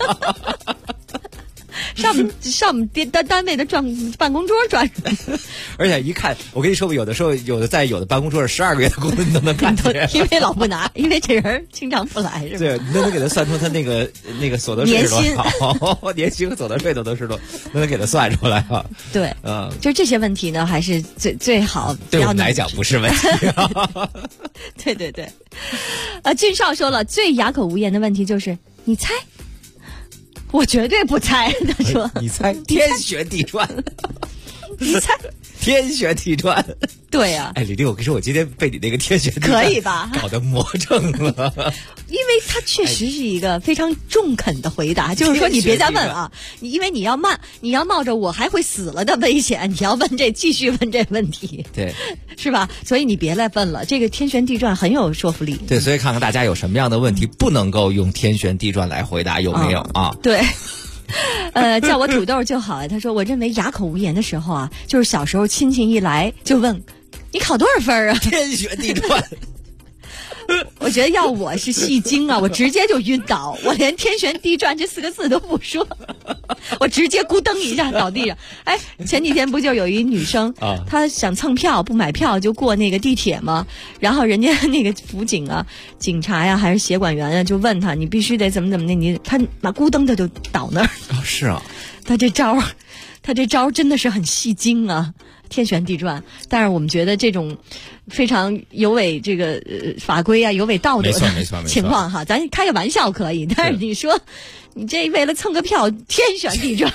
上我们单位的办公桌转， 而且一看，我跟你说吧，有的在有的办公桌上12个月的工资你都能看见， 因为老不拿，因为这人经常不来，是吧？ 对，你都能给他算出他那个所得税是多少，年薪和所得税都是都能给他算出来啊。 对，就这些问题呢，还是最好不要。 对我们来讲不是问题。 对，俊少说了，最哑口无言的问题就是你猜。我绝对不猜，他说。 你猜，天旋地转。 你猜， 天旋地转。 对呀。 李丽，我跟你说，我今天被你那个天旋地转可以吧？ 搞得魔怔了。 因为他确实是一个非常中肯的回答，就是说你别再问啊，因为你要冒着我还会死了的危险，你要继续问这问题， 对， 是吧？所以你别来问了，这个天旋地转很有说服力。 对，所以看看大家有什么样的问题不能够用天旋地转来回答，有没有啊？ 对。叫我土豆就好。他说，我认为哑口无言的时候啊，就是小时候亲戚一来就问你考多少分啊？ 天旋地转。 我觉得要我是戏精啊，我直接就晕倒，我连天旋地转这4个字都不说，我直接咕噔一下倒地上。前几天不就有一女生她想蹭票不买票就过那个地铁吗？然后人家那个辅警啊、警察呀还是协管员啊就问她，你必须得怎么的，她咕噔的就倒那儿。 是啊， 她这招真的是很戏精啊，天旋地转。但是我们觉得这种非常有违这个法规啊、有违道德的情况哈，咱开个玩笑可以，但是你说你这为了蹭个票天旋地转，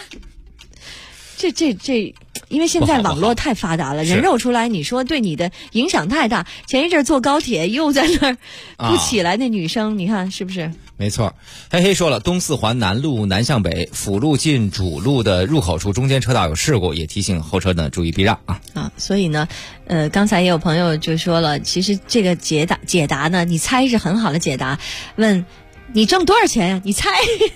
这，因为现在网络太发达了，人肉出来，你说对你的影响太大。前一阵坐高铁又在那儿不起来，那女生你看是不是？ 没错，黑黑说了，东四环南路南向北辅路进主路的入口处中间车道有事故，也提醒后车呢注意避让啊。 所以呢，刚才也有朋友就说了，其实这个解答呢，你猜是很好的解答。问你挣多少钱呀？你猜。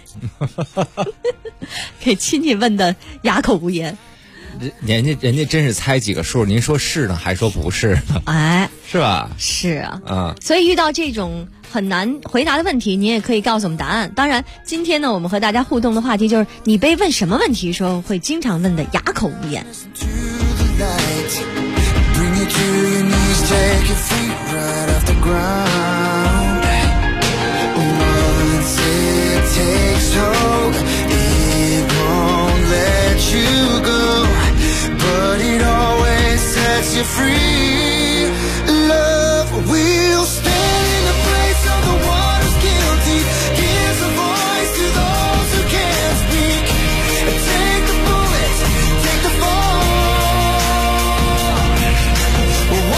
给亲戚问的哑口无言。 人家真是猜几个数，您说是呢，还说不是呢？是吧？ 是啊，所以遇到这种很难回答的问题，你也可以告诉我们答案。当然，今天呢，我们和大家互动的话题就是你被问什么问题时候会经常问的哑口无言。 You're free, love will stand in the place of the one who's guilty, gives a voice to those who can't speak. Take the bullet, take the fall.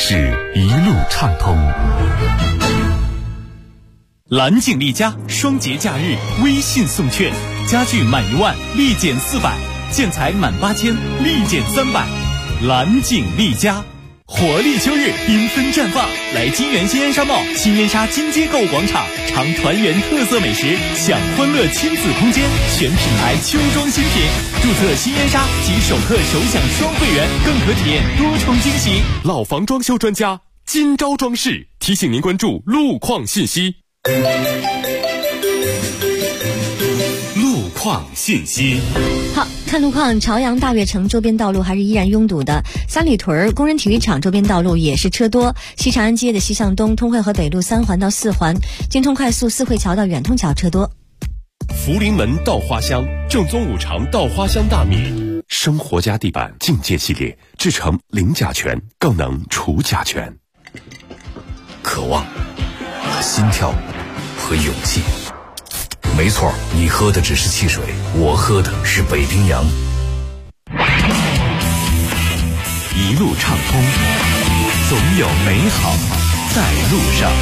是一路畅通。 蓝景丽家双节假日微信送券，家具满1万立减400，建材满8000立减300。蓝景丽家，活力秋日缤纷绽放，来金源新烟纱贸新烟纱金街购物广场，尝团圆特色美食，享欢乐亲子空间，选品牌秋装新品，注册新烟纱及首客首享双会员，更可体验多重惊喜。 老房装修专家金招装饰提醒您关注路况信息。 路况信息。 好，看路况，朝阳大悦城周边道路还是依然拥堵的，三里屯工人体育场周边道路也是车多，西长安街的西向东、通惠河北路3环到4环、京通快速四惠桥到远通桥车多。 福临门稻花香正宗五常稻花香大米，生活家地板境界系列制成零甲醛，更能除甲醛。 渴望、心跳和勇气。没错，你喝的只是汽水，我喝的是北冰洋。 一路畅通，总有美好在路上。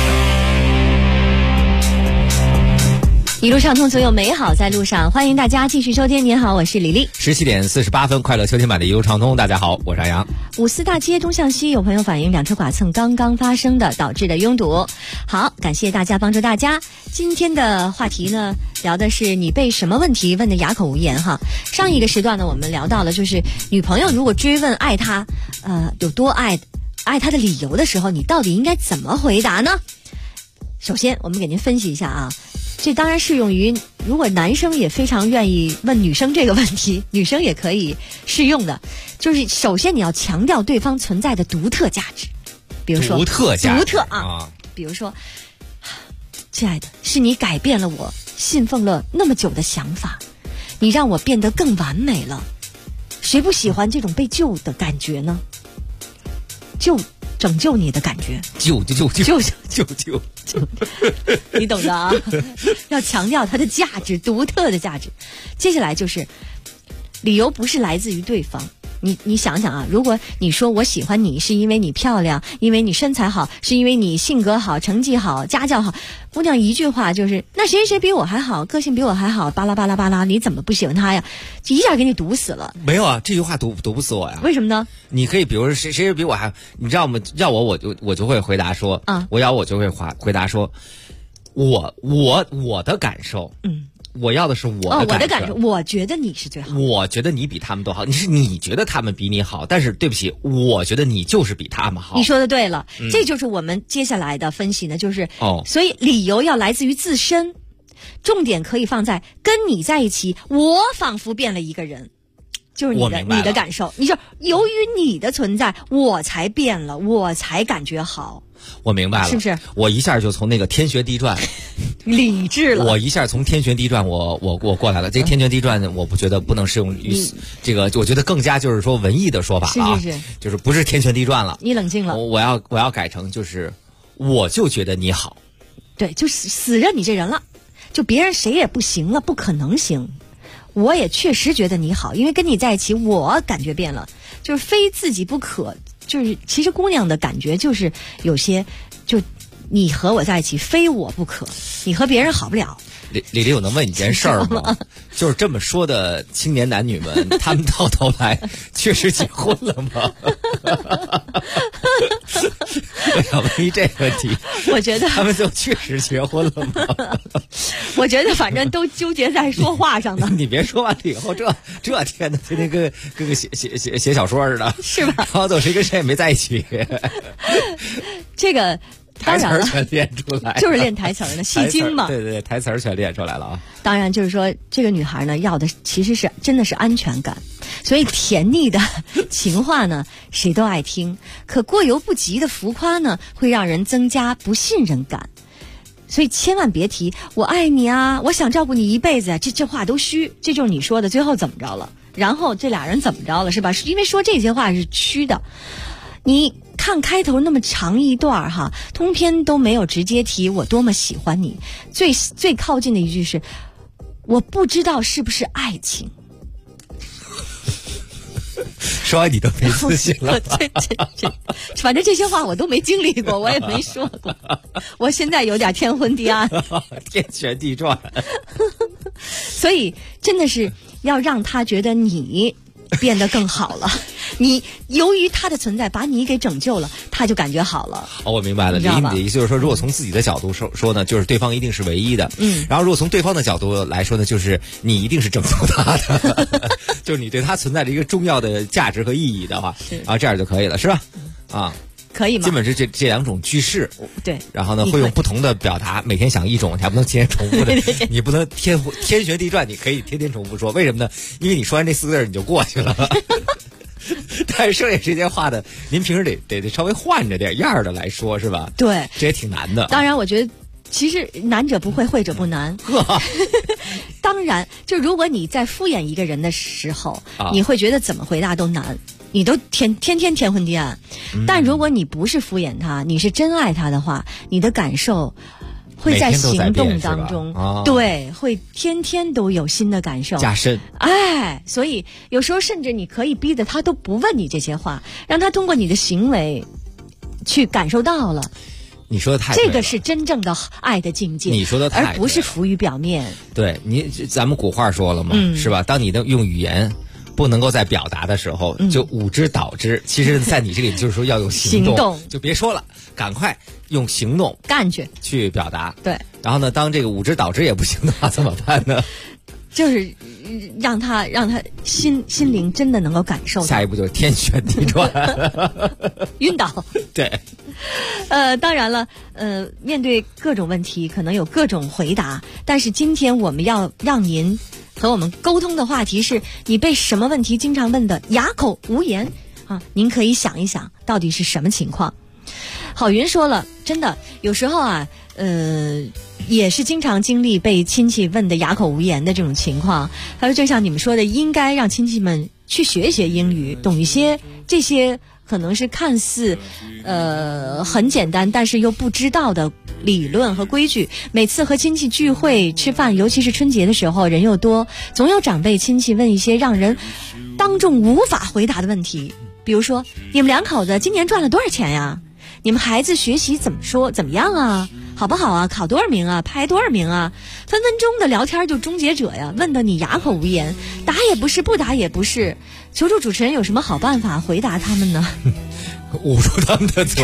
一路畅通，总有美好在路上。欢迎大家继续收听。您好，我是李丽。 17点48分，快乐秋天版的一路畅通。大家好，我是安阳。 五四大街东向西有朋友反映两车剐蹭刚刚发生的导致的拥堵。好，感谢大家帮助大家。今天的话题呢，聊的是你被什么问题问得哑口无言哈。上一个时段呢，我们聊到了就是女朋友如果追问爱他有多爱他的理由的时候，你到底应该怎么回答呢？首先我们给您分析一下啊，这当然适用于如果男生也非常愿意问女生这个问题，女生也可以适用的。就是首先你要强调对方存在的独特价值，比如说独特啊，比如说，亲爱的，是你改变了我信奉了那么久的想法，你让我变得更完美了。谁不喜欢这种被救的感觉呢？拯救你的感觉， 救， 你懂的啊。要强调它的价值，独特的价值。接下来就是理由不是来自于对方，你想想啊，如果你说我喜欢你是因为你漂亮，因为你身材好，是因为你性格好，成绩好，家教好，姑娘一句话就是那谁谁比我还好，个性比我还好，巴拉巴拉巴拉，你怎么不喜欢他呀？就一下给你堵死了。 没有啊，这句话堵不死我呀。 为什么呢？ 你可以比如说谁比我还，你知道吗？让我就会回答说我就会回答说我的感受，我要的是我的感受， 我觉得你是最好， 我觉得你比他们都好，你觉得他们比你好，但是对不起，我觉得你就是比他们好。 你说的对了，这就是我们接下来的分析呢，就是所以理由要来自于自身，重点可以放在跟你在一起，我仿佛变了一个人。就是你的感受，你说由于你的存在，我才变了，我才感觉好。 我明白了， 是不是？ 我一下就从那个天旋地转理智了。 我一下从天旋地转，我过来了。这个天旋地转，我不觉得不能适用于这个，我觉得更加就是说文艺的说法啊， 是就是不是天旋地转了。 你冷静了， 我要改成就是我就觉得你好， 对，就死认你这人了，就别人谁也不行了，不可能行。我也确实觉得你好，因为跟你在一起我感觉变了，就是非自己不可。就是其实姑娘的感觉就是有些就你和我在一起非我不可，你和别人好不了。 李丽，我能问你件事儿吗？就是这么说的青年男女们，他们到头来确实结婚了吗？我想问你这个问题。 我觉得他们就确实结婚了吗？ 我觉得反正都纠结在说话上呢。 你别说完了以后，这天的天天跟个写小说似的， 是吧？ 然后都谁跟谁也没在一起。 这个。 台词儿全练出来， 就是练台词儿呢，戏精嘛。 对，台词儿全练出来了啊。 当然，就是说这个女孩呢，要的其实是真的是安全感，所以甜腻的情话呢，谁都爱听。可过犹不及的浮夸呢，会让人增加不信任感。所以千万别提我爱你啊，我想照顾你一辈子啊，这话都虚。这就是你说的，最后怎么着了？然后这俩人怎么着了，是吧？因为说这些话是虚的。你看开头那么长一段哈，通篇都没有直接提我多么喜欢你，最靠近的一句是我不知道是不是爱情。 说完你都没自信了。 反正这些话我都没经历过，我也没说过。我现在有点天昏地暗， 天旋地转。 所以真的是要让他觉得你变得更好了。你由于他的存在把你给拯救了，他就感觉好了。 我明白了，你的意思就是说，如果从自己的角度说呢，就是对方一定是唯一的。然后如果从对方的角度来说呢，就是你一定是拯救他的，就是你对他存在着一个重要的价值和意义的话，然后这样就可以了，是吧？啊。 可以吗？ 基本是这两种句式， 对。 然后呢，会用不同的表达，每天想一种，你还不能天天重复的，你不能天旋地转，你可以天天重复说，为什么呢？因为你说完这4个字你就过去了。但是剩下这些话呢，您平时得稍微换着点样的来说，是吧？ 对， 这也挺难的。 当然，我觉得其实难者不会，会者不难。当然，就如果你在敷衍一个人的时候，你会觉得怎么回答都难。你都天天昏地暗，但如果你不是敷衍他，你是真爱他的话，你的感受会在行动当中，对，会天天都有新的感受， 加深。 所以有时候甚至你可以逼得他都不问你这些话，让他通过你的行为去感受到了。 你说的太对了， 这个是真正的爱的境界。 你说的太对了， 而不是浮于表面。 对，咱们古话说了嘛，是吧？当你的用语言不能够在表达的时候，就武之导之。其实，在你这里就是说要有行动，就别说了，赶快用行动干去表达。 对。 然后呢，当这个武之导之也不行的话，怎么办呢？ 就是让他心灵真的能够感受到。 下一步就是天旋地转， 晕倒。 对。 当然了，面对各种问题，可能有各种回答，但是今天我们要让您和我们沟通的话题是你被什么问题经常问的哑口无言啊？您可以想一想，到底是什么情况？郝云说了，真的有时候啊，也是经常经历被亲戚问的哑口无言的这种情况。他说，就像你们说的，应该让亲戚们去学一些英语，懂一些这些可能是看似很简单，但是又不知道的理论和规矩。每次和亲戚聚会吃饭，尤其是春节的时候，人又多，总有长辈亲戚问一些让人当众无法回答的问题。比如说，你们两口子今年赚了多少钱呀？你们孩子学习怎么样啊？好不好啊？考多少名啊？排多少名啊？分分钟的聊天就终结者呀，问得你哑口无言，答也不是，不答也不是。求助主持人有什么好办法回答他们呢？ 捂住他们的嘴。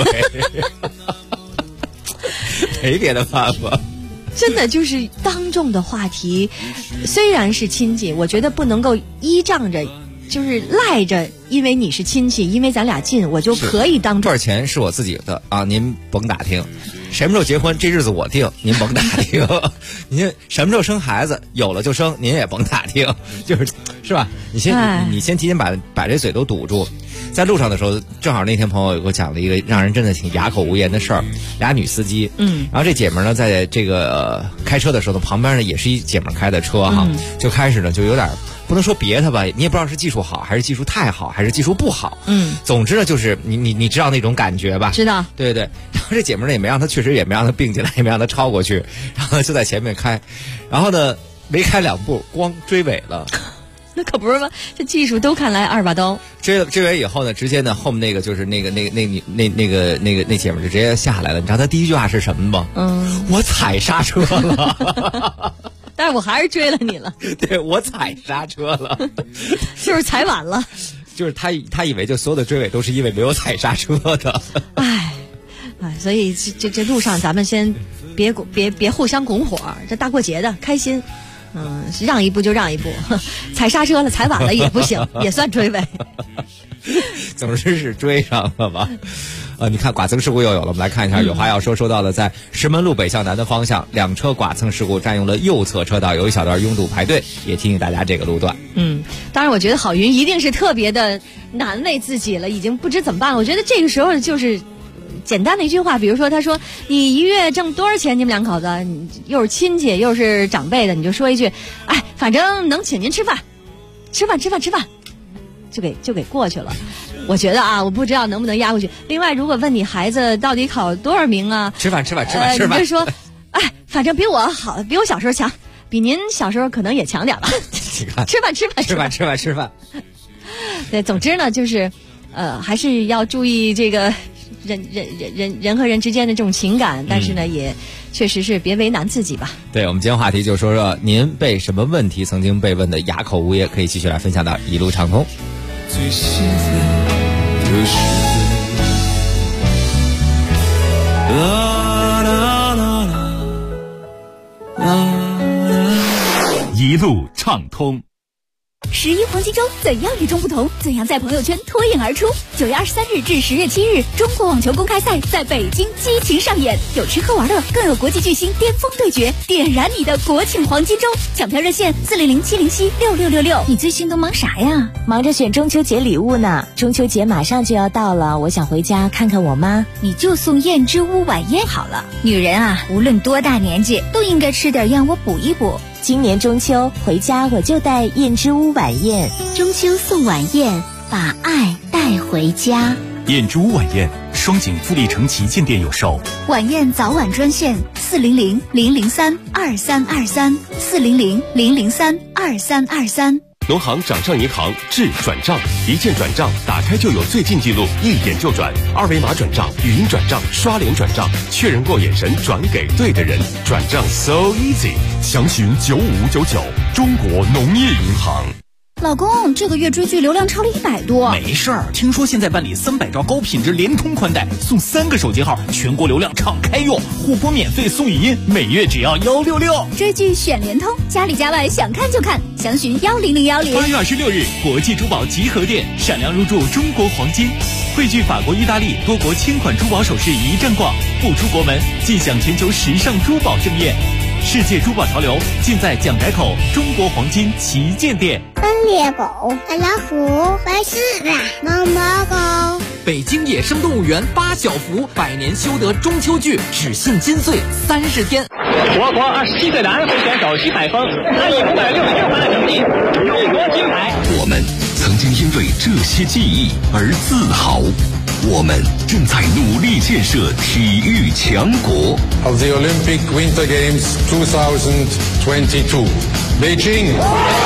没别的办法。 真的就是当众的话题，虽然是亲戚，我觉得不能够依仗着就是赖着，因为你是亲戚，因为咱俩近，我就可以当众。 多少钱是我自己的啊，您甭打听。什么时候结婚，这日子我定，您甭打听。您什么时候生孩子，有了就生，您也甭打听。是吧？你先提前把这嘴都堵住。在路上的时候，正好那天朋友给我讲了一个让人真的挺哑口无言的事儿。俩女司机，然后这姐们儿呢，在这个开车的时候呢，旁边呢也是一姐们儿开的车哈，就开始呢就有点不能说别他吧，你也不知道是技术好还是技术太好还是技术不好。总之呢，就是你知道那种感觉吧？ 知道。 对。然后这姐们儿呢也没让他，确实也没让他并进来，也没让他超过去，然后就在前面开，然后呢没开2步，光追尾了。 那可不是吗？这技术都看来2把刀。 追尾以后呢，直接呢后面那个就是那姐们儿就直接下来了。你知道他第一句话是什么吗？我踩刹车了。 但是我还是追了你了。 对，我踩刹车了。 就是踩晚了。 就是他以为就所有的追尾都是因为没有踩刹车的。 所以这路上咱们先别互相拱火，这大过节的开心。让一步就让一步，踩刹车了踩晚了也不行，也算追尾。 总之是追上了吧。你看剐蹭事故又有了，我们来看一下有话要说到了，在石门路北向南的方向，2车剐蹭事故占用了右侧车道，有一小段拥堵排队，也提醒大家这个路段。 当然我觉得郝云一定是特别的难为自己了，已经不知怎么办了。我觉得这个时候就是简单的一句话，比如说他说你一月挣多少钱，你们两口子又是亲戚又是长辈的，你就说一句反正能请您吃饭，就给过去了。我觉得我不知道能不能压过去。另外如果问你孩子到底考多少名啊， 吃饭你就说反正比我好，比我小时候强，比您小时候可能也强点吧。 你看吃饭。 对，总之呢，就是还是要注意这个人和人之间的这种情感，但是呢，也确实是别为难自己吧。 对，我们今天话题就说说您被什么问题曾经被问的哑口无言，可以继续来分享到一路畅通。 最幸福的时刻，啦啦啦啦啦， 一路畅通。 11黄金周怎样与众不同？怎样在朋友圈脱颖而出？9月23日至10月7日，中国网球公开赛在北京激情上演，有吃喝玩乐，更有国际巨星巅峰对决，点燃你的国庆黄金周！抢票热线400-707-6666。 你最近都忙啥呀？忙着选中秋节礼物呢。中秋节马上就要到了，我想回家看看我妈。 你就送燕之屋晚宴好了。女人啊，无论多大年纪，都应该吃点燕窝补一补。 今年中秋回家我就带燕之屋晚宴。 中秋送晚宴，把爱带回家。 燕之屋晚宴，双井富力城旗舰店有售。 晚宴早晚专线400-003-2323，400-003-2323。 农行掌上银行智转账，一键转账，打开就有最近记录，一点就转，二维码转账、语音转账、刷脸转账，确认过眼神转给对的人，转账 so easy。详询95599，中国农业银行。 老公，这个月追剧流量超了100多。 没事儿，听说现在办理300兆高品质联通宽带，送3个手机号，全国流量敞开用，互拨免费送语音，每月只要166。 追剧选联通，家里家外想看就看，详询10010。 8月26日，国际珠宝集合店，闪亮入驻中国黄金，汇聚法国、意大利多国千款珠宝首饰一站逛，不出国门尽享全球时尚珠宝盛宴。世界珠宝潮流尽在蒋改口中国黄金旗舰店。 猎狗、大老虎、白狮子、毛毛狗。 北京野生动物园8小福百年修得中秋剧只信金穗30天。 我国27岁男会选手徐海峰，他以566分的成绩勇夺金牌。 我们曾经因为这些记忆而自豪，我们正在努力建设体育强国。 Of the Olympic Winter Games 2022, Beijing。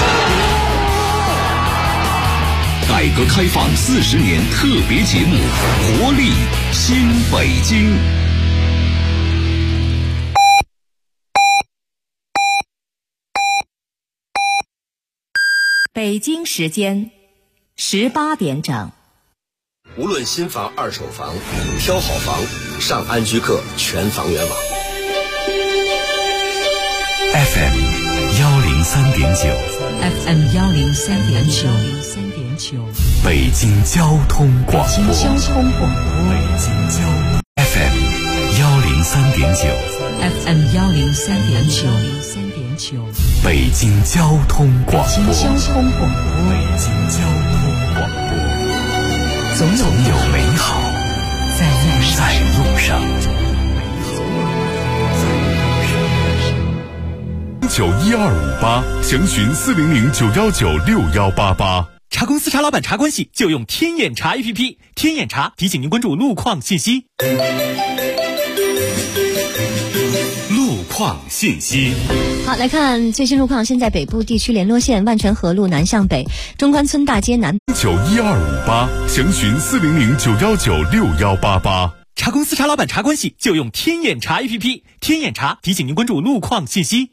改革开放40年特别节目，活力新北京。 北京时间18点整。 无论新房、二手房，挑好房，上安居客全房源网。 FM 103.9 FM 103.9 北京交通广播。 北京交通广播。 北京交通 FM 103.9 FM 103.9 北京交通广播。 北京交通广播。 北京交通广播。 总有美好在路上。91258，详询400-919-6188。 茶公司茶老板茶关系就用天眼查 APP， 天眼查提醒您关注路况信息。 路况信息。 好，来看最新路况。现在北部地区联络线万泉河路南向北，中关村大街南。 91258，详询400-919-6188。 茶公司茶老板茶关系就用天眼查 APP， 天眼查提醒您关注路况信息。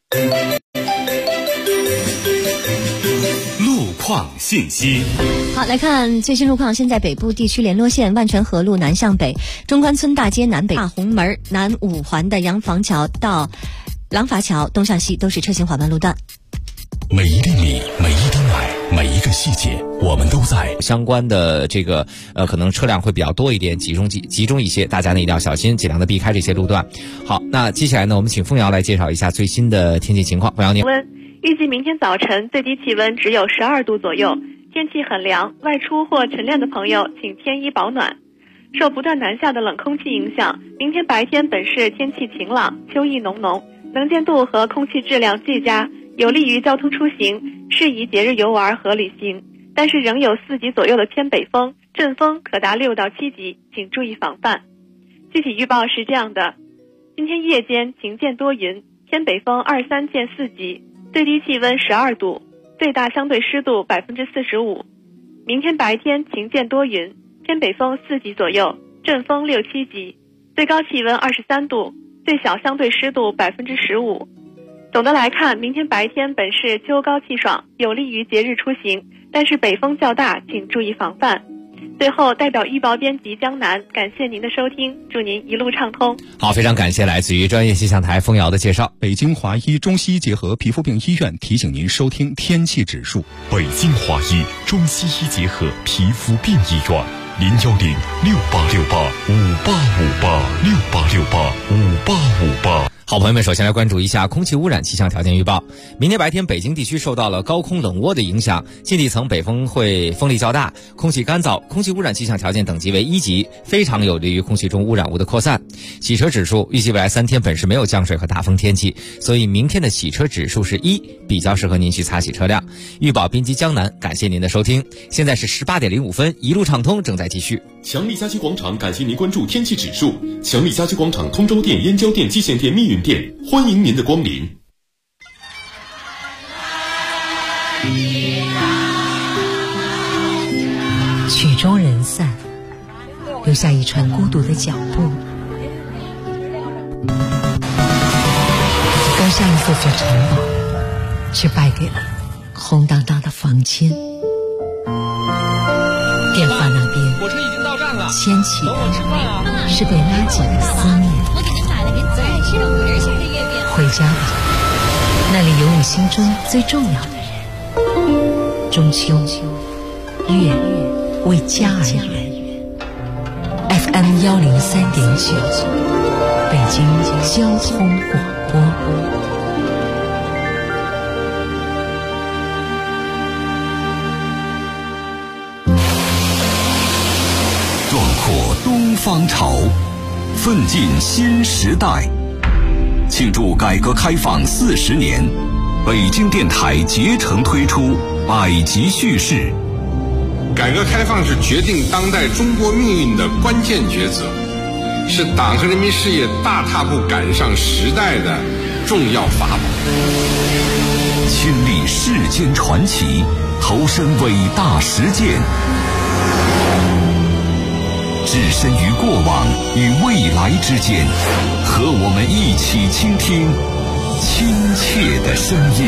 路况信息。 好，来看最新路况。现在北部地区联络线万泉河路南向北，中关村大街南北、大红门南5环的洋房桥到廊坊桥东向西都是车行缓慢路段。 每一厘米，每一滴奶，每一个细节，我们都在相关的这个可能车辆会比较多一点，集中一些，大家呢一定要小心，尽量的避开这些路段。好，那接下来呢，我们请凤瑶来介绍一下最新的天气情况。凤瑶，你好。 预计明天早晨最低气温只有12度左右，天气很凉，外出或晨练的朋友请添衣保暖。受不断南下的冷空气影响，明天白天本市天气晴朗，秋意浓浓，能见度和空气质量俱佳，有利于交通出行，适宜节日游玩和旅行。但是仍有4级左右的偏北风，阵风可达6到7级，请注意防范。具体预报是这样的：今天夜间晴间多云，偏北风2、3见4级，最低气温12度，最大相对湿度45%。 明天白天晴间多云，偏北风4级左右，阵风6、7级，最高气温23度，最小相对湿度15%。总的来看，明天白天本是秋高气爽，有利于节日出行，但是北风较大，请注意防范。最后，代表预报编辑江南，感谢您的收听，祝您一路畅通。 好，非常感谢来自于专业气象台风瑶的介绍。 北京华医中西医结合皮肤病医院提醒您收听天气指数。 北京华医中西医结合皮肤病医院，0106868585858，68685858。 好朋友们，首先来关注一下空气污染气象条件预报。明天白天，北京地区受到了高空冷涡的影响，近地层北风会风力较大，空气干燥，空气污染气象条件等级为1级，非常有利于空气中污染物的扩散。洗车指数预计未来3天本市没有降水和大风天气，所以明天的洗车指数是1，比较适合您去擦洗车辆。预报编辑江南，感谢您的收听。现在是18点05分，一路畅通正在继续。 强力家居广场感谢您关注天气指数。强力家居广场通州店、燕郊店、蓟县店、密云店，欢迎您的光临。 曲终人散，留下一串孤独的脚步。刚上一座城堡，却败给了空荡荡的房间。电话那边， 火车已经到站了， 牵起的是被拉紧的思念。 我给您买了个最爱吃的5仁馅的月饼。 回家吧，那里有你心中最重要的人。中秋，月为家而圆。FM 103.9，北京交通广播。 壮阔东方潮，奋进新时代。庆祝改革开放40年，北京电台竭诚推出百集叙事。 改革开放是决定当代中国命运的关键抉择，是党和人民事业大踏步赶上时代的重要法宝。 亲历世间传奇，投身伟大实践，置身于过往与未来之间，和我们一起倾听亲切的声音。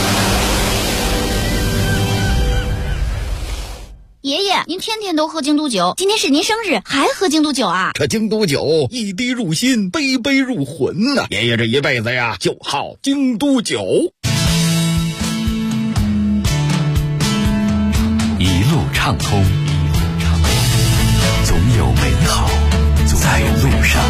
爷爷，您天天都喝京都酒，今天是您生日，还喝京都酒啊？ 这京都酒一滴入心，杯杯入魂呐！爷爷这一辈子呀，就好京都酒。 一路畅通，总有美好在路上。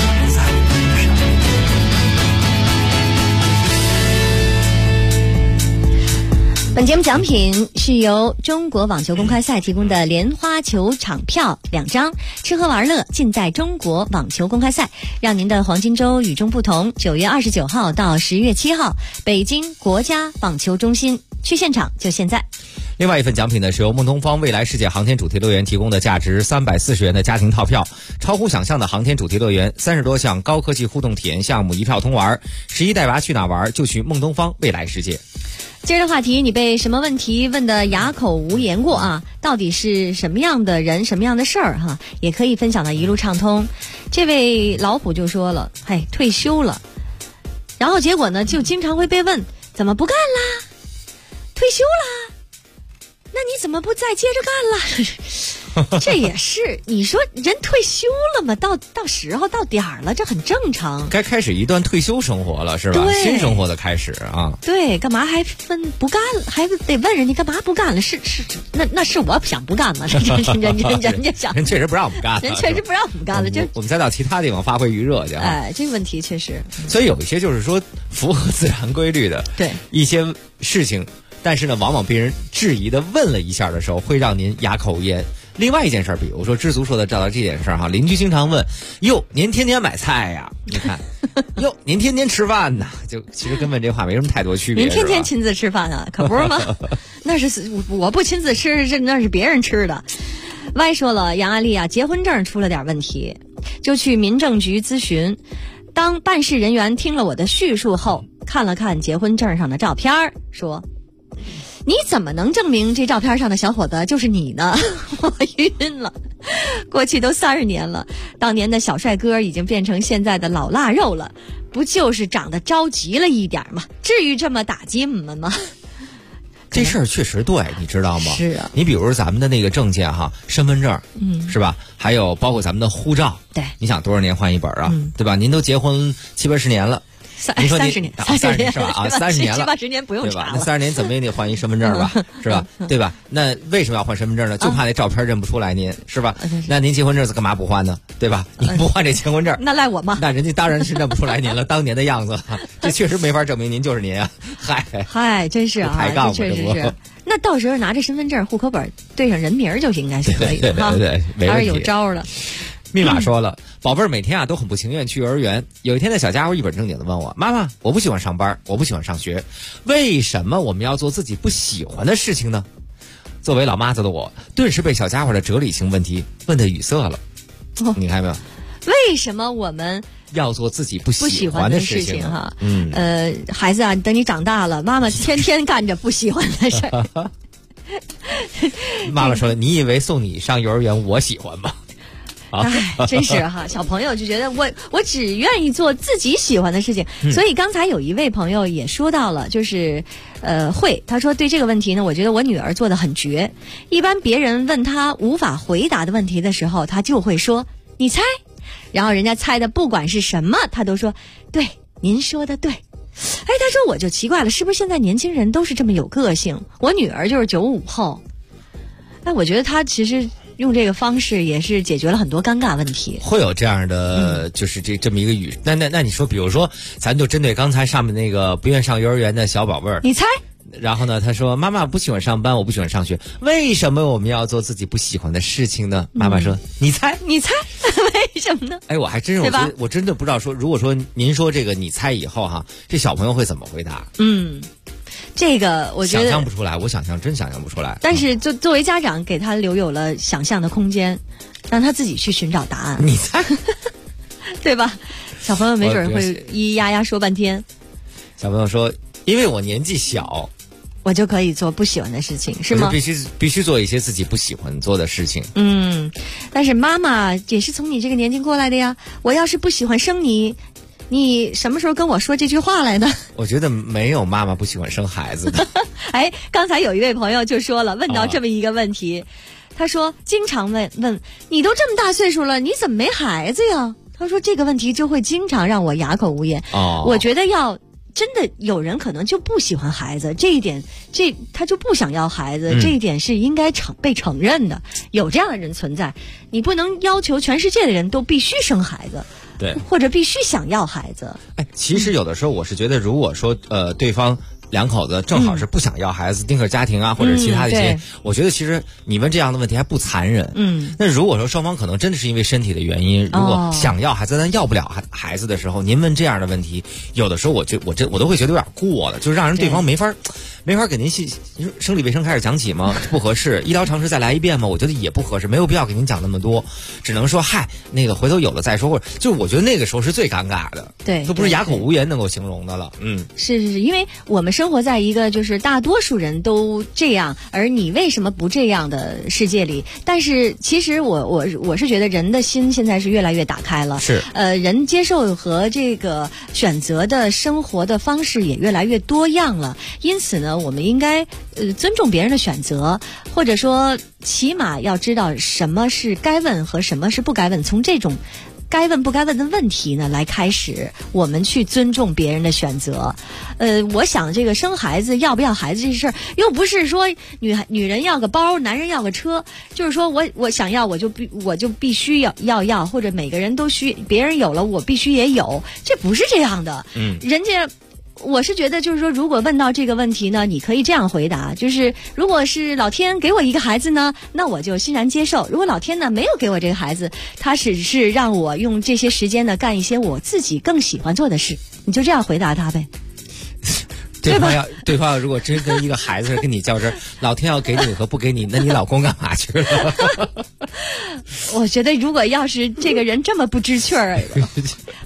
本节目奖品是由中国网球公开赛提供的莲花球场票2张，吃喝玩乐尽在中国网球公开赛，让您的黄金周与众不同。9月29号到10月7号，北京国家网球中心，去现场就现在。 另外一份奖品呢，是由梦东方未来世界航天主题乐园提供的价值340元的家庭套票，超乎想象的航天主题乐园，30多项高科技互动体验项目，一票通玩。11带娃去哪玩就去梦东方未来世界。 今儿的话题，你被什么问题问得哑口无言过啊？到底是什么样的人，什么样的事儿哈？也可以分享到一路畅通。这位老虎就说了，退休了，然后结果呢，就经常会被问，怎么不干啦？退休啦？那你怎么不再接着干了？这也是，你说人退休了嘛，到时候到点儿了，这很正常。 该开始一段退休生活了，是吧？新生活的开始啊。 对，干嘛还分不干了？还得问人家干嘛不干了？那是我想不干吗？人家想， 人确实不让我们干了， 人确实不让我们干了。 我们再到其他地方发挥余热去啊。 哎，这个问题确实。 所以有一些就是说符合自然规律的， 对一些事情，但是呢，往往被人质疑的问了一下的时候，会让您哑口无言。另外一件事，比如说知足说的照到这件事哈，邻居经常问：哟，您天天买菜呀？你看，哟，您天天吃饭呐？就其实跟问这话没什么太多区别。 您天天亲自吃饭啊？可不是吗？那是我不亲自吃，那是别人吃的。歪说了，杨安丽啊，结婚证出了点问题，就去民政局咨询。当办事人员听了我的叙述后，看了看结婚证上的照片，说： 你怎么能证明这照片上的小伙子就是你呢？我晕了，过去都30年了，当年的小帅哥已经变成现在的老腊肉了，不就是长得着急了一点吗？至于这么打击我们吗？ 这事儿确实对，你知道吗？ 是啊， 你比如说咱们的那个证件哈，身份证，是吧？还有包括咱们的护照， 对， 你想多少年换一本啊？对吧？您都结婚70-80年了。 30年 ，30年是吧？啊，30年了 ，70-80年不用查了。 那30年怎么也得换一身份证吧，是吧？对吧？那为什么要换身份证呢？就怕那照片认不出来您，是吧？那您结婚证干嘛不换呢？对吧？你不换这结婚证， 那赖我吗？ 那人家当然是认不出来您了，当年的样子，这确实没法证明您就是您啊！ 嗨，真是啊， 抬杠， 确实是。那到时候拿着身份证、户口本对上人名就应该是可以的哈， 对， 还是有招了。 密码说了，宝贝儿每天啊都很不情愿去幼儿园。有一天，那小家伙一本正经的问我：“妈妈，我不喜欢上班，我不喜欢上学，为什么我们要做自己不喜欢的事情呢？”作为老妈子的我，顿时被小家伙的哲理性问题问得语塞了。你看没有？ 为什么我们要做自己不喜欢的事情哈？孩子啊，等你长大了，妈妈天天干着不喜欢的事儿。 妈妈说：“你以为送你上幼儿园我喜欢吗？” 哎，真是哈，小朋友就觉得我只愿意做自己喜欢的事情，所以刚才有一位朋友也说到了，就是他说对这个问题呢，我觉得我女儿做得很绝。一般别人问他无法回答的问题的时候，他就会说你猜，然后人家猜的不管是什么，他都说对，您说的对。哎，他说我就奇怪了，是不是现在年轻人都是这么有个性？我女儿就是95后，哎，我觉得她其实用这个方式也是解决了很多尴尬问题。 会有这样的，就是这么一个语。那你说，比如说，咱就针对刚才上面那个不愿上幼儿园的小宝贝儿， 你猜？ 然后呢，他说：“妈妈不喜欢上班，我不喜欢上学，为什么我们要做自己不喜欢的事情呢？”妈妈说：“你猜， 你猜，为什么呢？” 哎，我还真是，我真的不知道说，如果说您说这个你猜以后哈，这小朋友会怎么回答？ 这个我觉得想象不出来，真想象不出来。 但是作为家长，给他留有了想象的空间，让他自己去寻找答案。 你猜， 对吧？小朋友没准会咿咿呀呀说半天。 小朋友说：“因为我年纪小， 我就可以做不喜欢的事情，是吗？ 必须做一些自己不喜欢做的事情。” 但是妈妈也是从你这个年纪过来的呀。我要是不喜欢生你什么时候跟我说这句话来的？ 我觉得没有妈妈不喜欢生孩子的。 哎，刚才有一位朋友就说了，问到这么一个问题，他说经常问你都这么大岁数了，你怎么没孩子呀？他说这个问题就会经常让我哑口无言。我觉得真的有人可能就不喜欢孩子，这一点他就不想要孩子，这一点是应该被承认的。有这样的人存在，你不能要求全世界的人都必须生孩子。 对， 或者必须想要孩子。 哎，其实有的时候我是觉得，如果说对方两口子正好是不想要孩子，丁克家庭啊，或者其他的一些，我觉得其实你问这样的问题还不残忍。那如果说双方可能真的是因为身体的原因，如果想要孩子但要不了孩子的时候，您问这样的问题，有的时候我都会觉得有点过了，就是让人对方没法给您你说生理卫生开始讲起吗？不合适。医疗常识再来一遍吗？我觉得也不合适，没有必要给您讲那么多，只能说那个回头有了再说，或者就是我觉得那个时候是最尴尬的， 对， 都不是哑口无言能够形容的了。 是，因为我们生活在一个就是大多数人都这样，而你为什么不这样的世界里？但是其实我是觉得人的心现在是越来越打开了， 是人接受和这个选择的生活的方式也越来越多样了，因此呢，我们应该尊重别人的选择，或者说起码要知道什么是该问和什么是不该问，从这种该问不该问的问题呢来开始，我们去尊重别人的选择。我想这个生孩子要不要孩子这事儿，又不是说女人要个包，男人要个车，就是说我想要我就必须要，或者每个人都别人有了我必须也有，这不是这样的。人家。我是觉得就是说，如果问到这个问题呢，你可以这样回答，就是如果是老天给我一个孩子呢，那我就欣然接受；如果老天呢没有给我这个孩子，他只是让我用这些时间呢干一些我自己更喜欢做的事，你就这样回答他呗。 对方如果真跟一个孩子跟你较真，老天要给你和不给你，那你老公干嘛去了？ 我觉得如果要是这个人这么不知趣儿，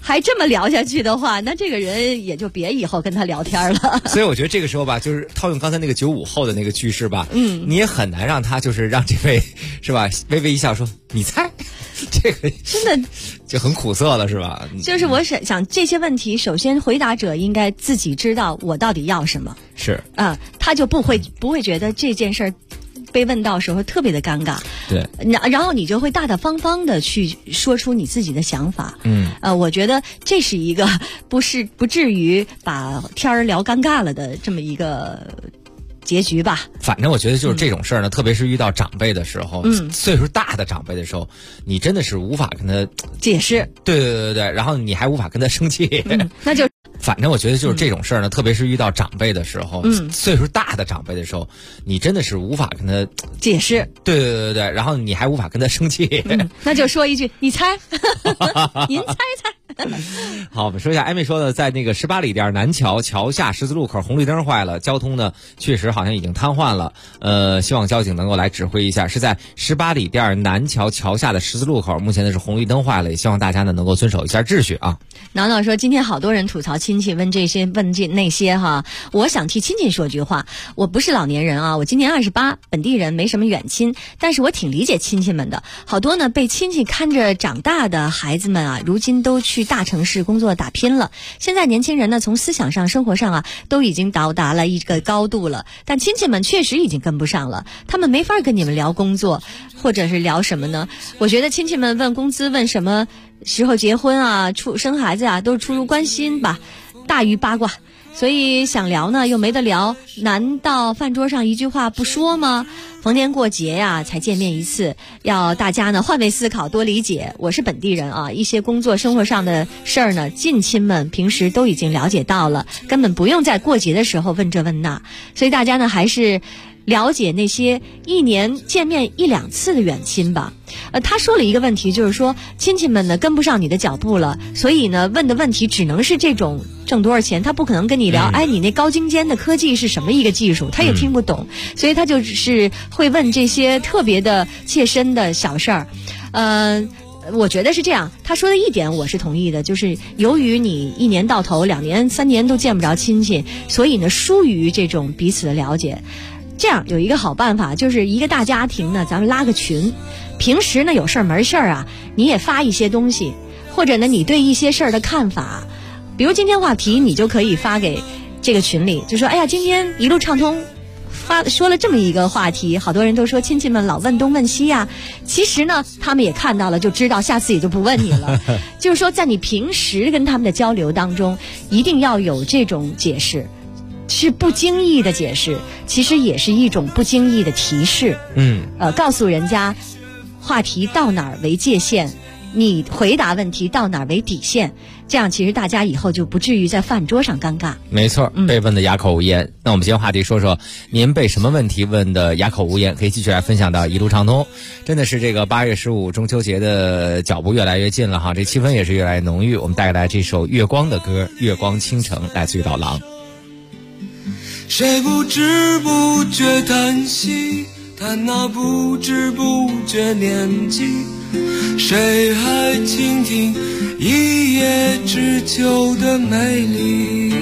还这么聊下去的话，那这个人也就别以后跟他聊天了。 所以我觉得这个时候吧，就是套用刚才那个95后的那个句式吧，你也很难让他就是让这位是吧微微一笑说你猜，这个真的就很苦涩了，是吧？ 就是我想这些问题，首先回答者应该自己知道我到底要什么， 是他就不会觉得这件事儿被问到时候特别的尴尬， 对， 然后你就会大大方方的去说出你自己的想法，我觉得这是一个不至于把天儿聊尴尬了的这么一个结局吧。 反正我觉得就是这种事儿呢，特别是遇到长辈的时候，岁数大的长辈的时候，你真的是无法跟他解释， 对，然后你还无法跟他生气， 那就。 反正我觉得就是这种事儿呢，特别是遇到长辈的时候，岁数大的长辈的时候，你真的是无法跟他解释， 对，然后你还无法跟他生气， 那就说一句，你猜，您猜猜。 好，我们说一下艾米说的，在那个18里店南桥桥下十字路口红绿灯坏了，交通呢确实好像已经瘫痪了，希望交警能够来指挥一下。是在18里店南桥桥下的十字路口，目前呢是红绿灯坏了，也希望大家呢能够遵守一下秩序啊。 挠挠说，今天好多人吐槽亲戚，问这些问那些哈，我想替亲戚说句话，我不是老年人啊，我今年28，本地人，没什么远亲，但是我挺理解亲戚们的，好多呢被亲戚看着长大的孩子们啊，如今都去大城市工作打拼了。现在年轻人呢，从思想上、生活上啊，都已经到达了一个高度了，但亲戚们确实已经跟不上了，他们没法跟你们聊工作，或者是聊什么呢？我觉得亲戚们问工资，问什么时候结婚啊、生孩子啊，都是出于关心吧，大于八卦。所以想聊呢又没得聊，难道饭桌上一句话不说吗？逢年过节呀才见面一次，要大家呢换位思考，多理解。我是本地人啊，一些工作生活上的事儿呢，近亲们平时都已经了解到了，根本不用在过节的时候问这问那。所以大家呢还是了解那些一年见面1、2次的远亲吧。他说了一个问题，就是说亲戚们呢跟不上你的脚步了，所以呢问的问题只能是这种挣多少钱，他不可能跟你聊，哎，你那高精尖的科技是什么一个技术，他也听不懂，所以他就是会问这些特别的切身的小事儿。我觉得是这样，他说的一点我是同意的，就是由于你1年到头2年3年都见不着亲戚，所以呢疏于这种彼此的了解。这样有一个好办法，就是一个大家庭呢，咱们拉个群，平时呢有事儿没事儿啊，你也发一些东西，或者呢你对一些事儿的看法，比如今天话题，你就可以发给这个群里，就说哎呀，今天一路畅通说了这么一个话题，好多人都说亲戚们老问东问西呀，其实呢他们也看到了，就知道下次也就不问你了。就是说在你平时跟他们的交流当中，一定要有这种解释，是不经意的解释，其实也是一种不经意的提示。告诉人家话题到哪儿为界限，你回答问题到哪儿为底线，这样其实大家以后就不至于在饭桌上尴尬。 没错，被问的哑口无言。那我们今天话题说说您被什么问题问的哑口无言，可以继续来分享到一路畅通。真的是这个8月15中秋节的脚步越来越近了哈，这气氛也是越来越浓郁。我们带来这首月光的歌《月光倾城》，来自于老狼。 谁不知不觉叹息，但那不知不觉年纪，谁还倾听一叶知秋的美丽。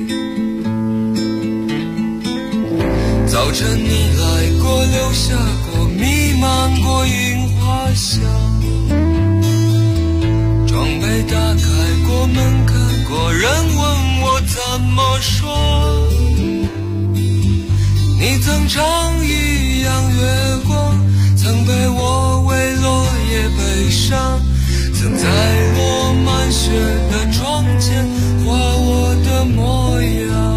早晨你来过，留下过，弥漫过樱花香，窗被打开过，门开过，人问我怎么说，你曾唱一样月光，曾陪我为落叶悲伤，曾在落满雪的窗前画我的模样。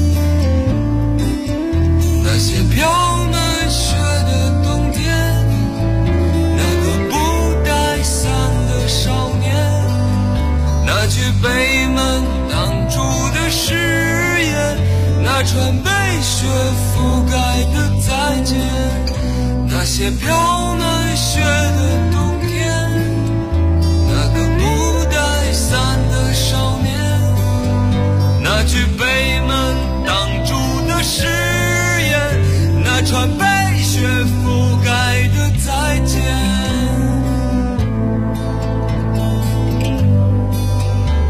那些飘满雪的冬天，那个不带伞的少年，那句被门挡住的誓言，那串被雪覆盖的再见，那些飘满雪的冬天，那个不带伞的少年，那句被门挡住的誓言，那串被雪覆盖的再见。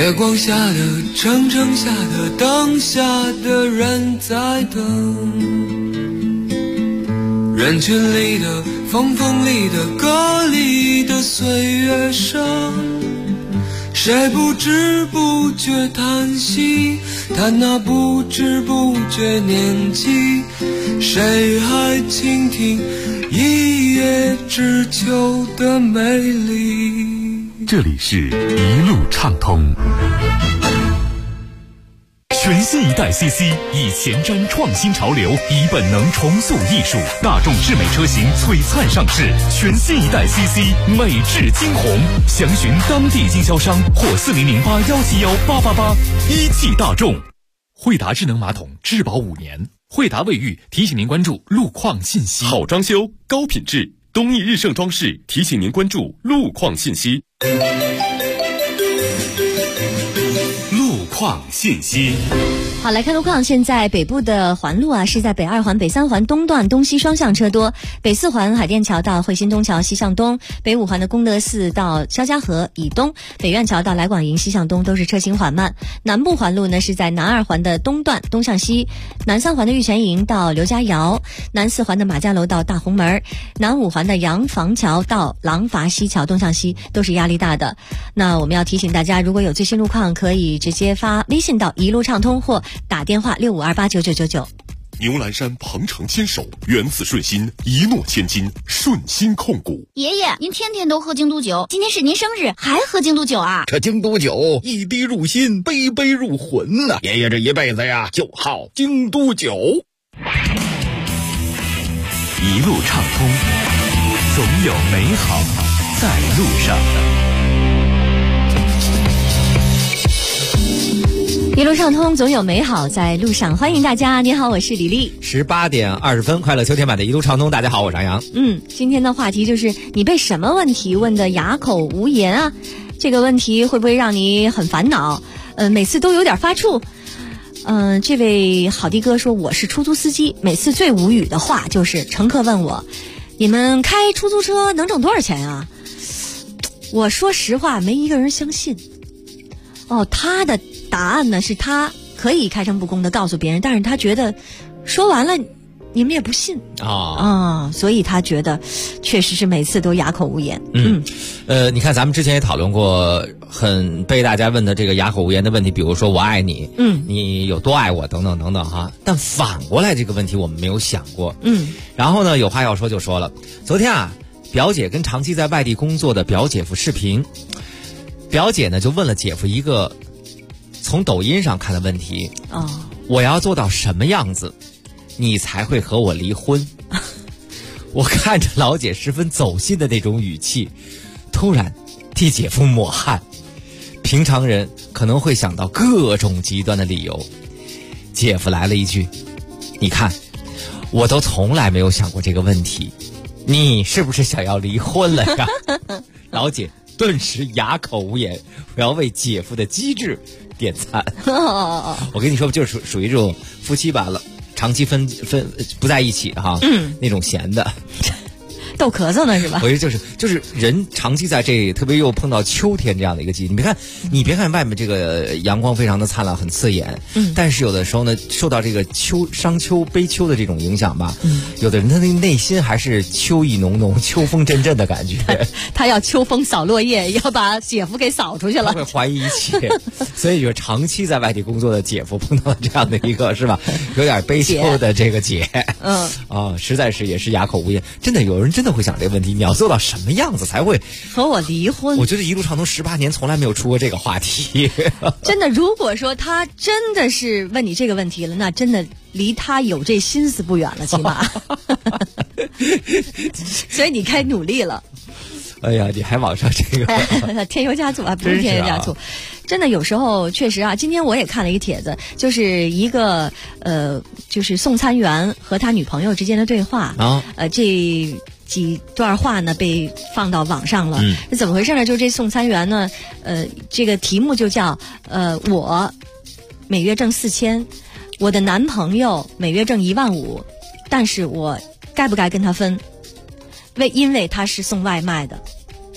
月光下的城下的灯下的人在等，人群里的风里的歌里的岁月声，谁不知不觉叹息，叹那不知不觉年纪，谁还倾听一叶知秋的美丽。 这里是一路畅通。全新一代 CC 以前瞻创新潮流，以本能重塑艺术，大众智美车型璀璨上市，全新一代 CC 美质惊鸿，详询当地经销商或4008171888。一汽大众。惠达智能马桶质保5年，惠达卫浴提醒您关注路况信息。好装修，高品质，东义日盛装饰提醒您关注路况信息。路况信息。 好，来看路况。现在北部的环路啊，是在北2环、北3环东段东西双向车多；北4环海淀桥到汇新东桥西向东，北5环的功德寺到肖家河以东，北苑桥到来广营西向东都是车行缓慢。南部环路呢是在南2环的东段东向西，南3环的玉泉营到刘家窑，南4环的马家楼到大红门，南5环的洋房桥到廊坊西桥东向西都是压力大的。那我们要提醒大家，如果有最新路况，可以直接发微信到一路畅通或打电话65289999。 牛栏山鹏程牵手，缘此顺心，一诺千金，顺心控股。 爷爷，您天天都喝京都酒，今天是您生日，还喝京都酒啊？ 这京都酒一滴入心，杯杯入魂呐！爷爷这一辈子呀，就好京都酒。 一路畅通，总有美好在路上。 一路畅通，总有美好在路上。欢迎大家，你好，我是李丽。 18点20分，快乐秋天版的一路畅通，大家好，我是杨洋。 今天的话题就是你被什么问题问得哑口无言啊？这个问题会不会让你很烦恼？每次都有点发怵。这位好的哥说，我是出租司机，每次最无语的话就是乘客问我，你们开出租车能挣多少钱啊？我说实话，没一个人相信。他的答案呢是他可以开诚布公的告诉别人，但是他觉得说完了你们也不信所以他觉得确实是每次都哑口无言。 你看咱们之前也讨论过很被大家问的这个哑口无言的问题，比如说我爱你，你有多爱我等等等等哈。但反过来这个问题我们没有想过。然后呢有话要说就说了，昨天啊表姐跟长期在外地工作的表姐夫视频，表姐呢就问了姐夫一个从抖音上看的问题，我要做到什么样子你才会和我离婚？我看着老姐十分走心的那种语气，突然替姐夫抹汗。平常人可能会想到各种极端的理由，姐夫来了一句，你看我都从来没有想过这个问题，你是不是想要离婚了呀？老姐顿时哑口无言，我要为姐夫的机智点赞。我跟你说，就是属于这种夫妻吧了，长期分不在一起哈，那种闲的。 逗咳嗽呢是吧？ 我觉得就是人长期在这，特别又碰到秋天这样的一个季节，你别看外面这个阳光非常的灿烂，很刺眼，但是有的时候呢，受到这个伤秋悲秋的这种影响吧，有的人他的内心还是秋意浓浓、秋风阵阵的感觉。 他要秋风扫落叶，要把姐夫给扫出去了， 他会怀疑一切。所以就是长期在外地工作的姐夫碰到这样的一个是吧，有点悲秋的这个姐，实在是也是哑口无言。真的有人真的会想这个问题，你要做到什么样子才会和我离婚？ 我觉得一路畅通18年从来没有出过这个话题。 真的，如果说他真的是问你这个问题了，那真的离他有这心思不远了，起码。所以你该努力了。 哎呀，你还往上这个添油加醋啊，不是添油加醋。真的有时候确实啊，今天我也看了一个帖子，就是一个就是送餐员和他女朋友之间的对话这几段话呢被放到网上了。是怎么回事呢？就这送餐员呢，这个题目就叫我每月挣4000，我的男朋友每月挣15000，但是我该不该跟他分？因为他是送外卖的。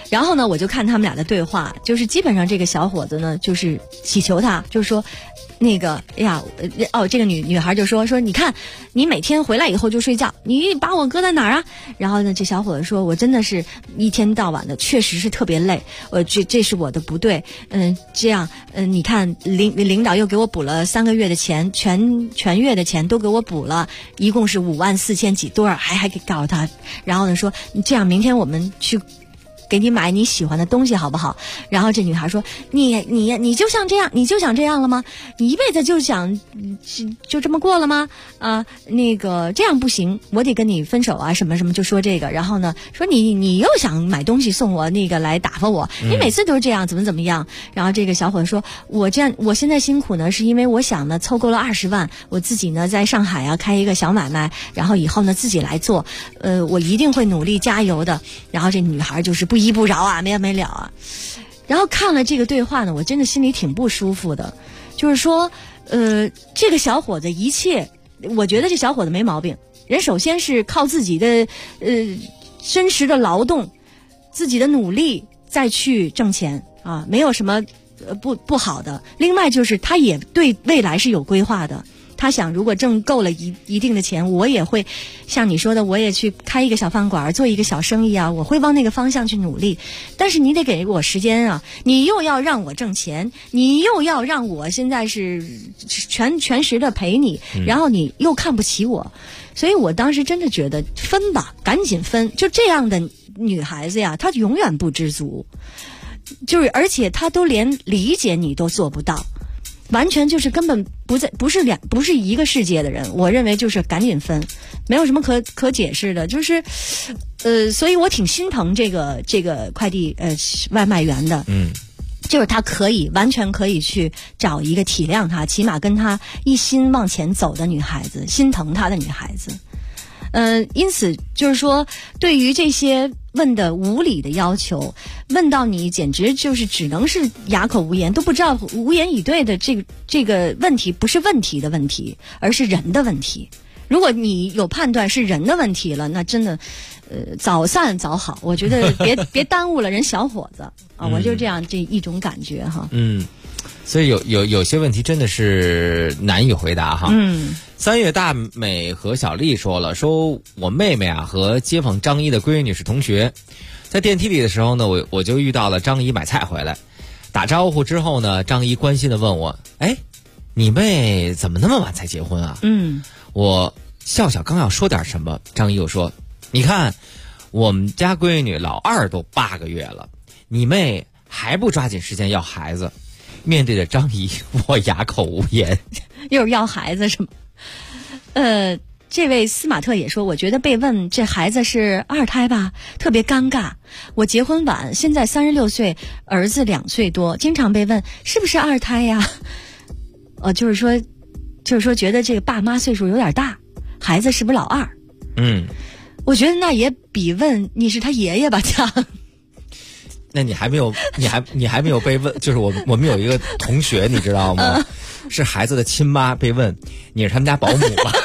然后呢，我就看他们俩的对话，就是基本上这个小伙子呢，就是祈求他，就是说。那个，哎呀，这个女孩就说，你看，你每天回来以后就睡觉，你把我搁在哪儿啊？然后呢，这小伙子说，我真的是一天到晚的，确实是特别累，这是我的不对，这样，你看领导又给我补了3个月的钱，全月的钱都给我补了，一共是54000几多少，还给告诉他，然后呢说，你这样明天我们去。给你买你喜欢的东西好不好？然后这女孩说：“你就像这样，你就想这样了吗？你一辈子就想就这么过了吗？那个这样不行，我得跟你分手啊，什么什么就说这个。然后呢，说你又想买东西送我，那个来打发我，你每次都是这样，怎么样？然后这个小伙子说：我现在辛苦呢，是因为我想呢凑够了20万，我自己呢在上海啊开一个小买卖，然后以后呢自己来做，我一定会努力加油的。然后这女孩就是不依不饶啊，没完没了啊。然后看了这个对话呢，我真的心里挺不舒服的。就是说，这个小伙子一切，我觉得这小伙子没毛病。人首先是靠自己的真实的劳动，自己的努力再去挣钱啊，没有什么不好的。另外就是他也对未来是有规划的。他想，如果挣够了一定的钱，我也会像你说的，我也去开一个小饭馆，做一个小生意啊，我会往那个方向去努力。但是你得给我时间啊，你又要让我挣钱，你又要让我现在是全时的陪你，然后你又看不起我，所以我当时真的觉得分吧，赶紧分。就这样的女孩子呀，她永远不知足，就是而且她都连理解你都做不到。完全就是根本不是一个世界的人，我认为就是赶紧分，没有什么可解释的，就是所以我挺心疼这个快递外卖员的，就是他完全可以去找一个体谅他，起码跟他一心往前走的女孩子，心疼他的女孩子。因此就是说，对于这些问的无理的要求，问到你简直就是只能是哑口无言，都不知道无言以对的这个问题不是问题的问题，而是人的问题。如果你有判断是人的问题了，那真的早散早好，我觉得别耽误了人小伙子啊！我就这样这一种感觉哈。 所以有些问题真的是难以回答哈。3月大美和小丽说了，说我妹妹啊和街坊张一的闺女是同学，在电梯里的时候呢，我就遇到了张一买菜回来，打招呼之后呢，张一关心的问我，你妹怎么那么晚才结婚啊？我笑笑刚要说点什么，张一又说，你看我们家闺女老2都8个月了，你妹还不抓紧时间要孩子。面对着张一，我哑口无言。 又是要孩子是吗？这位司马特也说，我觉得被问这孩子是2胎吧，特别尴尬。我结婚晚，现在36岁，儿子2岁多，经常被问是不是2胎呀？就是说觉得这个爸妈岁数有点大，孩子是不是老2？我觉得那也比问你是他爷爷吧强。 那你还没有被问，就是我们有一个同学，你知道吗？是孩子的亲妈被问，你是他们家保姆吧？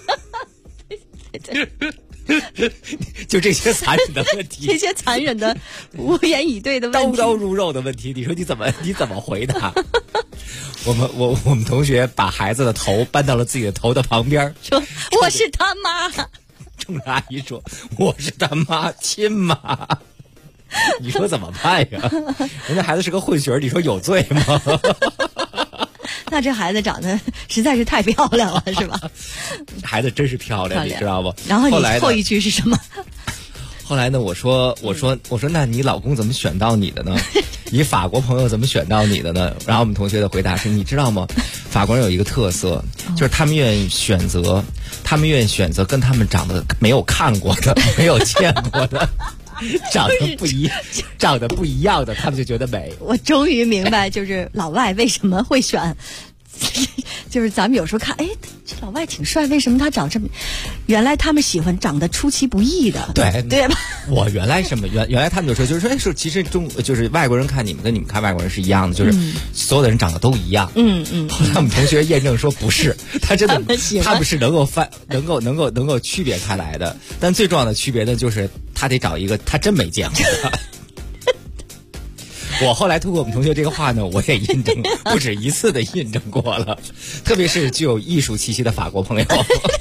就这些残忍的问题， 这些残忍的无言以对的问题， 刀刀入肉的问题，你说你怎么回答？我们同学把孩子的头搬到了自己的头的旁边， 说我是他妈， 冲着阿姨说我是他妈亲妈。你说怎么办呀？人家孩子是个混血儿，你说有罪吗？ 那这孩子长得实在是太漂亮了，是吧？ 孩子真是漂亮，你知道不？ 然后你后一句是什么？ 后来呢？我说，那你老公怎么选到你的呢？你法国朋友怎么选到你的呢？然后我们同学的回答是：你知道吗？法国人有一个特色，就是他们愿意选择跟他们长得没有看过的、没有见过的。长得不一样的，他们就觉得美。 我终于明白，就是老外为什么会选，就是咱们有时候看，这老外挺帅，为什么他长这么？原来他们喜欢长得出其不意的，对吧？ 我原来原来他们就说，就是说，其实就是外国人看你们跟你们看外国人是一样的，就是所有的人长得都一样。后来我们同学验证说不是，他真的他们是能够区别开来的，但最重要的区别呢，就是他得找一个他真没见过的。 我后来通过我们同学这个话呢，我也印证不止一次的印证过了，特别是具有艺术气息的法国朋友。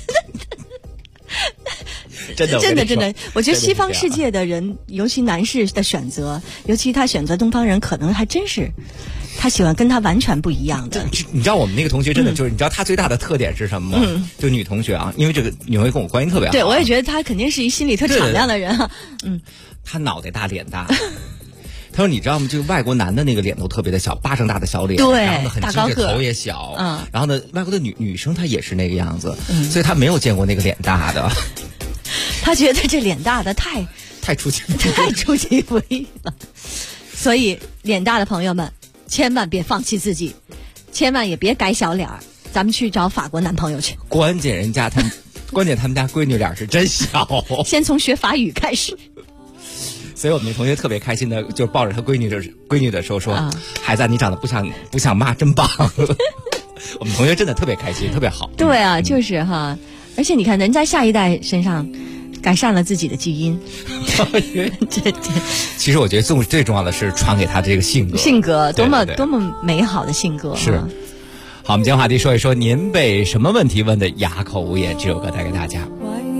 真的， 我觉得西方世界的人，尤其男士的选择，尤其他选择东方人，可能还真是他喜欢跟他完全不一样的。 你知道我们那个同学真的就是，你知道他最大的特点是什么吗？就女同学啊，因为这个女同学跟我关系特别好。 对，我也觉得他肯定是一心里特敞亮的人啊。 他脑袋大脸大。他说：“你知道吗？这个外国男的那个脸都特别的小，巴掌大的小脸， 对， 然后呢很精致，头也小，然后呢，外国的女生她也是那个样子，所以他没有见过那个脸大的。 他觉得这脸大的太出其不意了。所以脸大的朋友们，千万别放弃自己，千万也别改小脸儿，咱们去找法国男朋友去。 关键他们家闺女脸是真小， 先从学法语开始。” 所以我们同学特别开心的，就抱着他闺女的时候说：“孩子，你长得不像妈，真棒。”我们同学真的特别开心，特别好。 对啊，就是哈，而且你看，人在下一代身上改善了自己的基因。 其实我觉得最重要的是传给他这个性格， 多么美好的性格。 是。好，我们今天话题说一说，您被什么问题问得哑口无言？这首歌带给大家。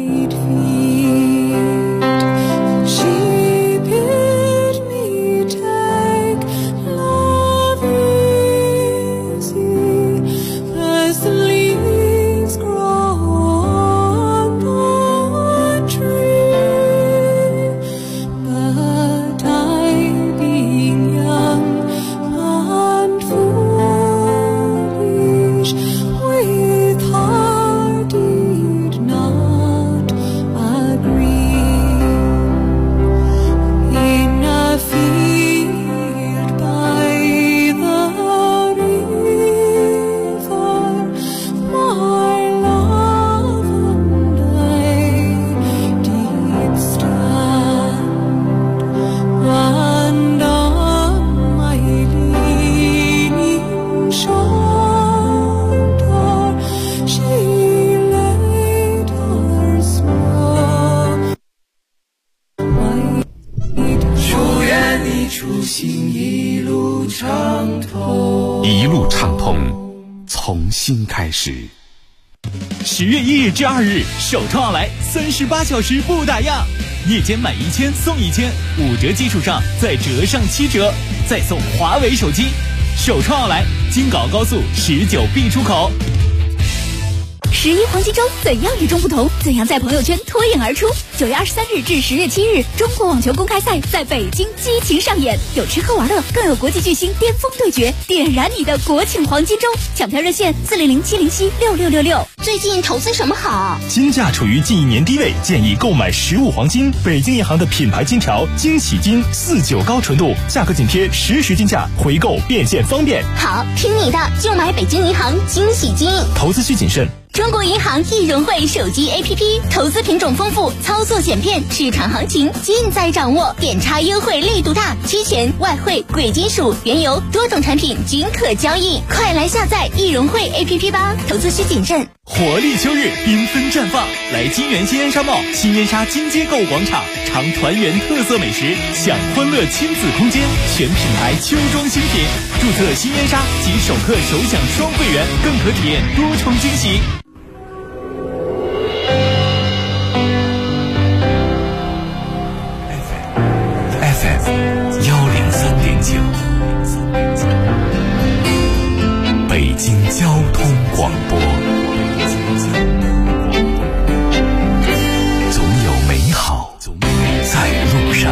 新开始。 10月1日至2日，首创奥莱38小时不打烊，夜间买1000送1000，5折基础上再折上7折，再送华为手机。首创奥莱，京港高速19B 出口。 11黄金周怎样与众不同？怎样在朋友圈脱颖而出？9月23日至10月7日，中国网球公开赛在北京激情上演，有吃喝玩乐，更有国际巨星巅峰对决，点燃你的国庆黄金周！抢票热线400-707-6666。 最近投资什么好？ 金价处于近1年低位，建议购买实物黄金。北京银行的品牌金条惊喜金49高纯度，价格紧贴实时金价，回购变现方便。 好，听你的，就买北京银行惊喜金。 投资需谨慎。 中国银行易融汇手机 APP， 投资品种丰富，操作简便，市场行情尽在掌握，点差优惠力度大，期权、外汇、贵金属、原油多种产品均可交易，快来下载易融汇 APP 吧！投资需谨慎。 活力秋日，缤纷绽放，来金源新烟沙贸、新烟沙金街购物广场，尝团圆特色美食，享欢乐亲子空间，全品牌秋装新品，注册新烟沙及首客首享双会员，更可体验多重惊喜。 103.9，北京交通广播，总有美好在路上。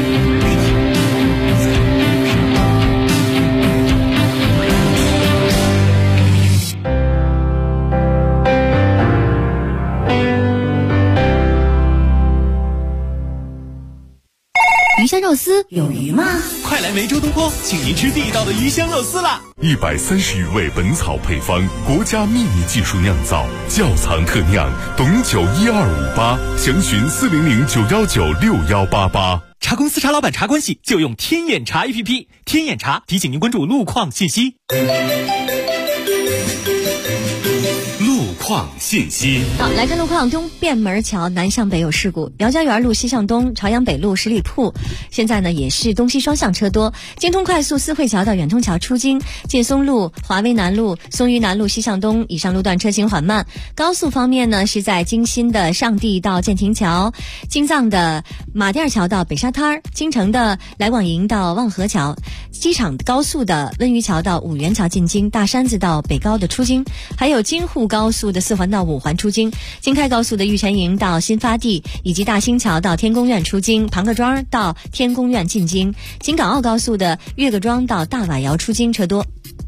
鱼香肉丝有鱼吗？ 快来梅州东坡，请您吃地道的鱼香肉丝啦 ！130余味本草配方，国家秘密技术酿造，窖藏特酿，董酒1258，详询400-919-6188。 茶公司茶老板茶关系就用天眼茶 APP， 天眼茶提醒您关注路况信息。 路况况信息。 好，来看路况。东便门桥南向北有事故，姚家园路西向东，朝阳北路十里铺现在呢也是东西双向车多。京通快速四惠桥到远通桥出京，劲松路、华威南路、松榆南路西向东以上路段车行缓慢。高速方面呢，是在京新的上地到建亭桥，京藏的马甸桥到北沙滩，京城的来广营到望河桥，机场高速的温榆桥到五原桥进京，大山子到北高的出京，还有京沪高速的4环到5环出京，京开高速的玉泉营到新发地，以及大兴桥到天宫苑出京，庞各庄到天宫苑进京，京港澳高速的岳各庄到大瓦窑出京车多。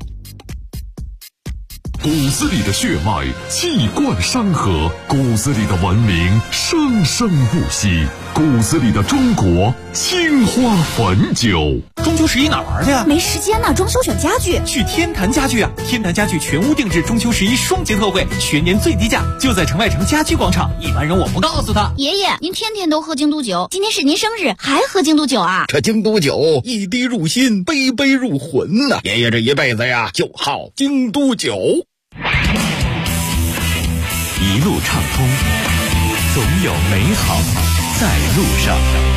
骨子里的血脉气贯山河，骨子里的文明生生不息，骨子里的中国青花汾酒。 中秋11哪玩去啊？ 没时间呢，装修选家具。 去天坛家具啊！天坛家具全屋定制中秋11双节特惠，全年最低价，就在城外城家居广场。一般人我不告诉他。 爷爷，您天天都喝京都酒，今天是您生日，还喝京都酒啊？ 这京都酒一滴入心，杯杯入魂呐！爷爷这一辈子呀，就好京都酒。 一路畅通，总有美好在路上。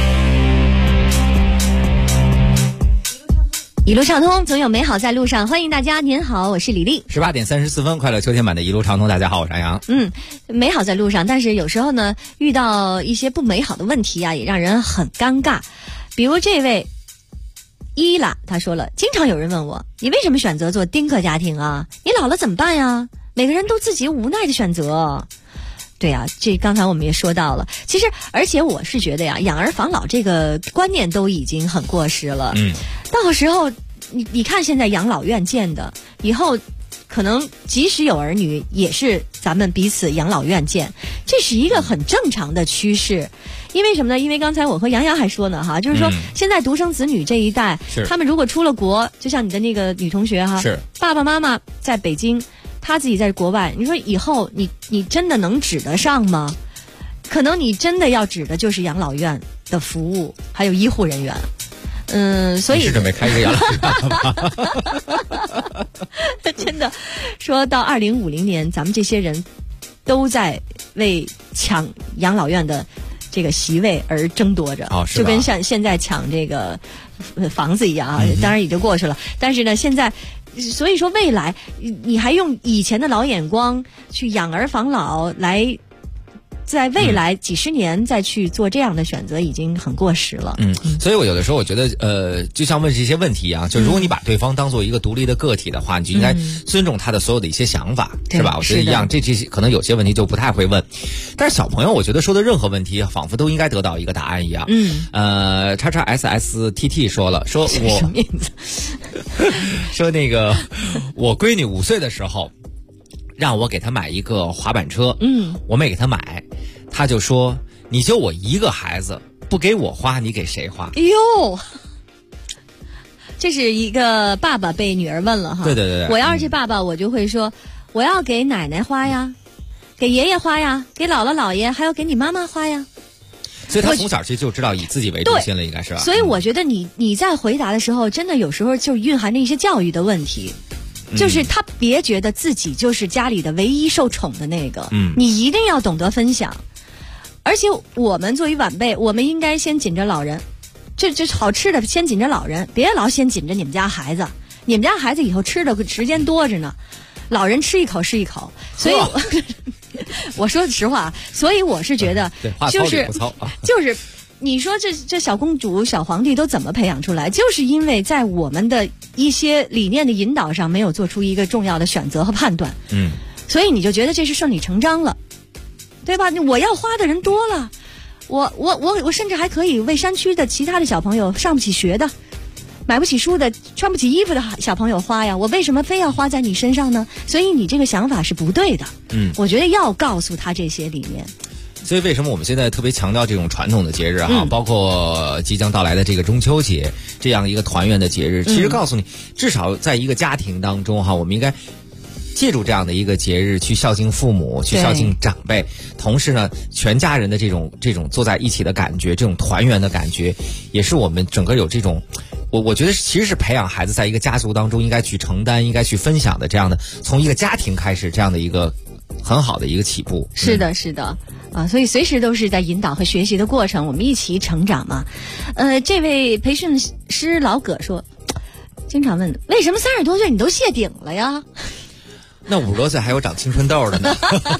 一路畅通，总有美好在路上。欢迎大家，您好，我是李丽。 18点34分，快乐秋天版的一路畅通，大家好，我是安阳。 美好在路上，但是有时候呢，遇到一些不美好的问题啊，也让人很尴尬。比如这位伊拉，他说了，经常有人问我，你为什么选择做丁克家庭啊？你老了怎么办呀？每个人都自己无奈的选择。对呀，这刚才我们也说到了。其实，而且我是觉得呀，养儿防老这个观念都已经很过时了。到时候你看现在养老院建的，以后可能即使有儿女，也是咱们彼此养老院见，这是一个很正常的趋势。因为什么呢？因为刚才我和杨洋还说呢哈，就是说现在独生子女这一代，他们如果出了国，就像你的那个女同学哈，爸爸妈妈在北京，他自己在国外，你说以后你真的能指得上吗？可能你真的要指的就是养老院的服务，还有医护人员。所以你是准备开一个养老院吗？ 真的，说到2050年，咱们这些人都在为抢养老院的这个席位而争夺着，就跟像现在抢这个房子一样啊。当然也就过去了，但是呢，现在所以说未来你还用以前的老眼光去养儿防老来。在未来几十年再去做这样的选择已经很过时了。 所以我有的时候我觉得就像问这些问题啊，就如果你把对方当做一个独立的个体的话，你就应该尊重他的所有的一些想法，是吧？我觉得一样，这些可能有些问题就不太会问，但是小朋友我觉得说的任何问题仿佛都应该得到一个答案一样。XXSSTT 说了，说我什么名字？说那个我闺女5岁的时候让我给她买一个滑板车，我没给她买，她就说你就我一个孩子，不给我花，你给谁花？ 哎呦，这是一个爸爸被女儿问了哈。 对， 我要是这爸爸，我就会说，我要给奶奶花呀，给爷爷花呀，给姥姥姥爷，还要给你妈妈花呀。 所以他从小其实就知道以自己为中心了，应该是吧？ 所以我觉得你在回答的时候，真的有时候就蕴含着一些教育的问题。就是他别觉得自己就是家里的唯一受宠的那个，你一定要懂得分享。而且我们作为晚辈，我们应该先紧着老人，这好吃的先紧着老人，别老先紧着你们家孩子。你们家孩子以后吃的时间多着呢，老人吃一口是一口。所以我说实话，所以我是觉得就是你说这小公主小皇帝都怎么培养出来，就是因为在我们的一些理念的引导上没有做出一个重要的选择和判断，所以你就觉得这是顺理成章了，对吧？我要花的人多了，我甚至还可以为山区的其他的小朋友上不起学的，买不起书的，穿不起衣服的小朋友花呀，我为什么非要花在你身上呢？所以你这个想法是不对的。我觉得要告诉他这些理念。 所以为什么我们现在特别强调这种传统的节日哈，包括即将到来的这个中秋节这样一个团圆的节日，其实告诉你，至少在一个家庭当中哈，我们应该借助这样的一个节日去孝敬父母，去孝敬长辈，同时呢，全家人的这种坐在一起的感觉，这种团圆的感觉，也是我们整个有这种。我觉得其实是培养孩子在一个家族当中应该去承担、应该去分享的这样的，从一个家庭开始这样的一个很好的一个起步。 是的，是的。所以随时都是在引导和学习的过程，我们一起成长嘛。这位培训师老葛说，经常问为什么30多岁你都谢顶了呀？ 那50多岁还有长青春痘的呢。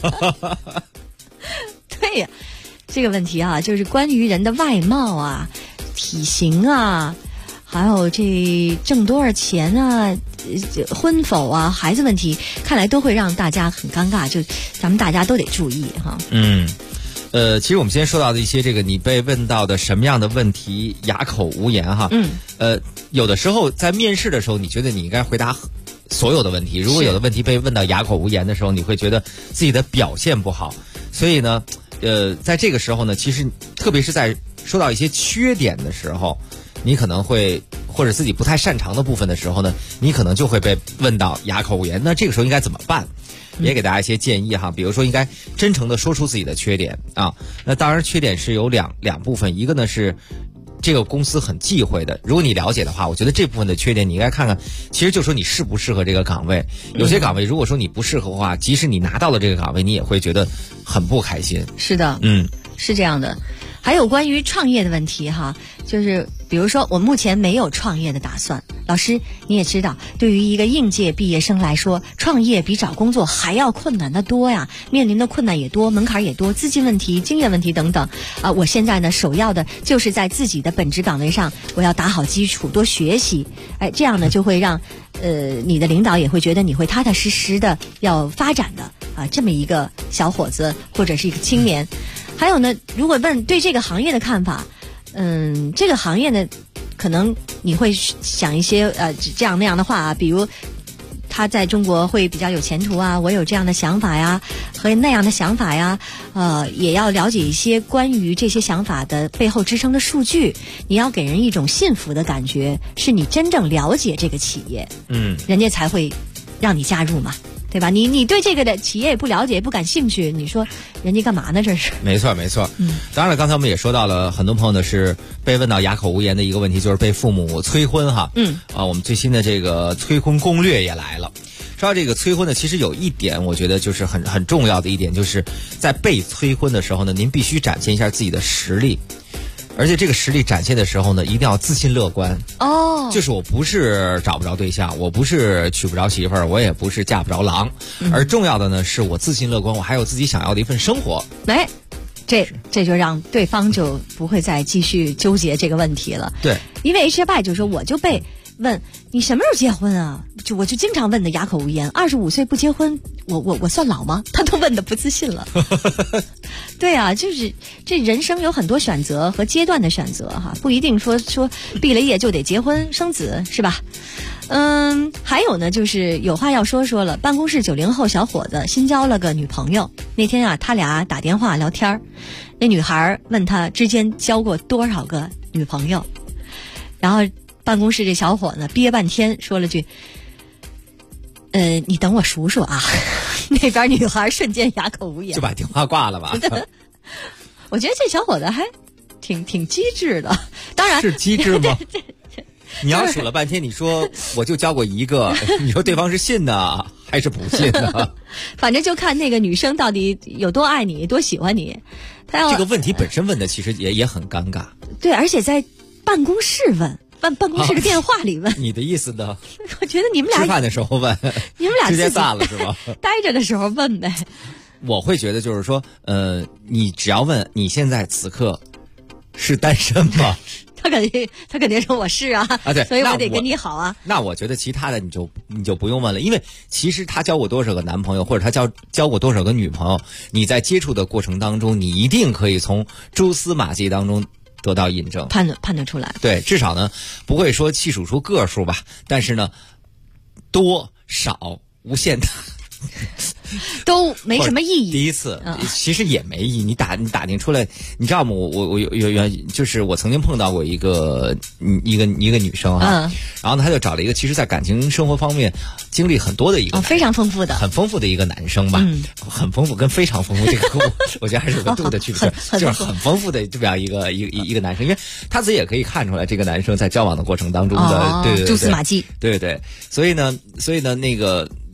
对呀，这个问题啊，就是关于人的外貌啊、体型啊，还有这挣多少钱啊、婚否啊、孩子问题，看来都会让大家很尴尬，就咱们大家都得注意哈。 其实我们今天说到的一些这个你被问到的什么样的问题哑口无言哈。有的时候在面试的时候，你觉得你应该回答所有的问题，如果有的问题被问到哑口无言的时候，你会觉得自己的表现不好。所以呢，在这个时候呢，其实特别是在说到一些缺点的时候，你可能会或者自己不太擅长的部分的时候呢，你可能就会被问到哑口无言。那这个时候应该怎么办？也给大家一些建议哈，比如说应该真诚的说出自己的缺点啊。那当然缺点是有两部分，一个呢是这个公司很忌讳的，如果你了解的话，我觉得这部分的缺点你应该看看，其实就说你适不适合这个岗位。有些岗位如果说你不适合的话，即使你拿到了这个岗位，你也会觉得很不开心。 是的，是这样的。还有关于创业的问题哈，就是比如说我目前没有创业的打算。老师你也知道，对于一个应届毕业生来说，创业比找工作还要困难的多呀，面临的困难也多，门槛也多，资金问题、经验问题等等我现在呢首要的就是在自己的本职岗位上，我要打好基础，多学习，这样呢就会让你的领导也会觉得你会踏踏实实的要发展的这么一个小伙子或者是一个青年。还有呢，如果问对这个行业的看法，这个行业呢，可能你会想一些这样那样的话比如他在中国会比较有前途啊，我有这样的想法呀，和那样的想法呀，也要了解一些关于这些想法的背后支撑的数据，你要给人一种信服的感觉，是你真正了解这个企业，人家才会让你加入嘛。对吧？你对这个的企业也不了解，也不感兴趣，你说人家干嘛呢？这是没错。当然了，刚才我们也说到了，很多朋友呢是被问到哑口无言的一个问题，就是被父母催婚哈。我们最新的这个催婚攻略也来了。说到这个催婚呢，其实有一点我觉得就是很重要的一点，就是在被催婚的时候呢，您必须展现一下自己的实力。而且这个实力展现的时候呢，一定要自信乐观。就是我不是找不着对象，我不是娶不着媳妇儿，我也不是嫁不着郎，而重要的呢是我自信乐观，我还有自己想要的一份生活。 这就让对方就不会再继续纠结这个问题了。 对， 因为 HBI 就说我就被问你什么时候结婚啊？我就经常问的哑口无言。25岁不结婚，我算老吗？他都问的不自信了。对啊，就是这人生有很多选择和阶段的选择哈，不一定说毕了业就得结婚生子，是吧？还有呢，就是有话要说了。办公室90后小伙子新交了个女朋友，那天啊，他俩打电话聊天，那女孩问他之间交过多少个女朋友，然后办公室这小伙呢憋半天说了句你等我数数啊。那边女孩瞬间哑口无言， 就把电话挂了吧。 我觉得这小伙子还挺机智的。当然是机智吗？你要数了半天，你说我就交过一个，你说对方是信呢还是不信呢？ 反正就看那个女生到底有多爱你，多喜欢你。 这个问题本身问的其实也很尴尬。 对，而且在办公室问，办公室的电话里问。 你的意思呢？ 我觉得你们俩吃饭的时候问， 你们俩直接散了是吧？ 待着的时候问呗。 我会觉得就是说，你只要问你现在此刻是单身吗？ 他肯定说我是啊， 对， 所以我得跟你好啊。 那我觉得其他的你就不用问了，因为其实他交过多少个男朋友，或者他交过多少个女朋友，你在接触的过程当中，你一定可以从蛛丝马迹当中得到印证， 判断出来。 对，至少呢不会说细数出个数吧，但是呢多少无限大。 都没什么意义。 第一次其实也没意义，你打听出来，你知道吗？我有就是我曾经碰到过一个女生哈，然后呢，她就找了一个其实在感情生活方面经历很多的一个非常丰富的、 很丰富的一个男生吧，很丰富跟非常丰富这个我觉得还是有个度的区别，就是很丰富的这么样一个男生，因为他自己也可以看出来这个男生在交往的过程当中的对蛛丝马迹， 对，所以呢那个。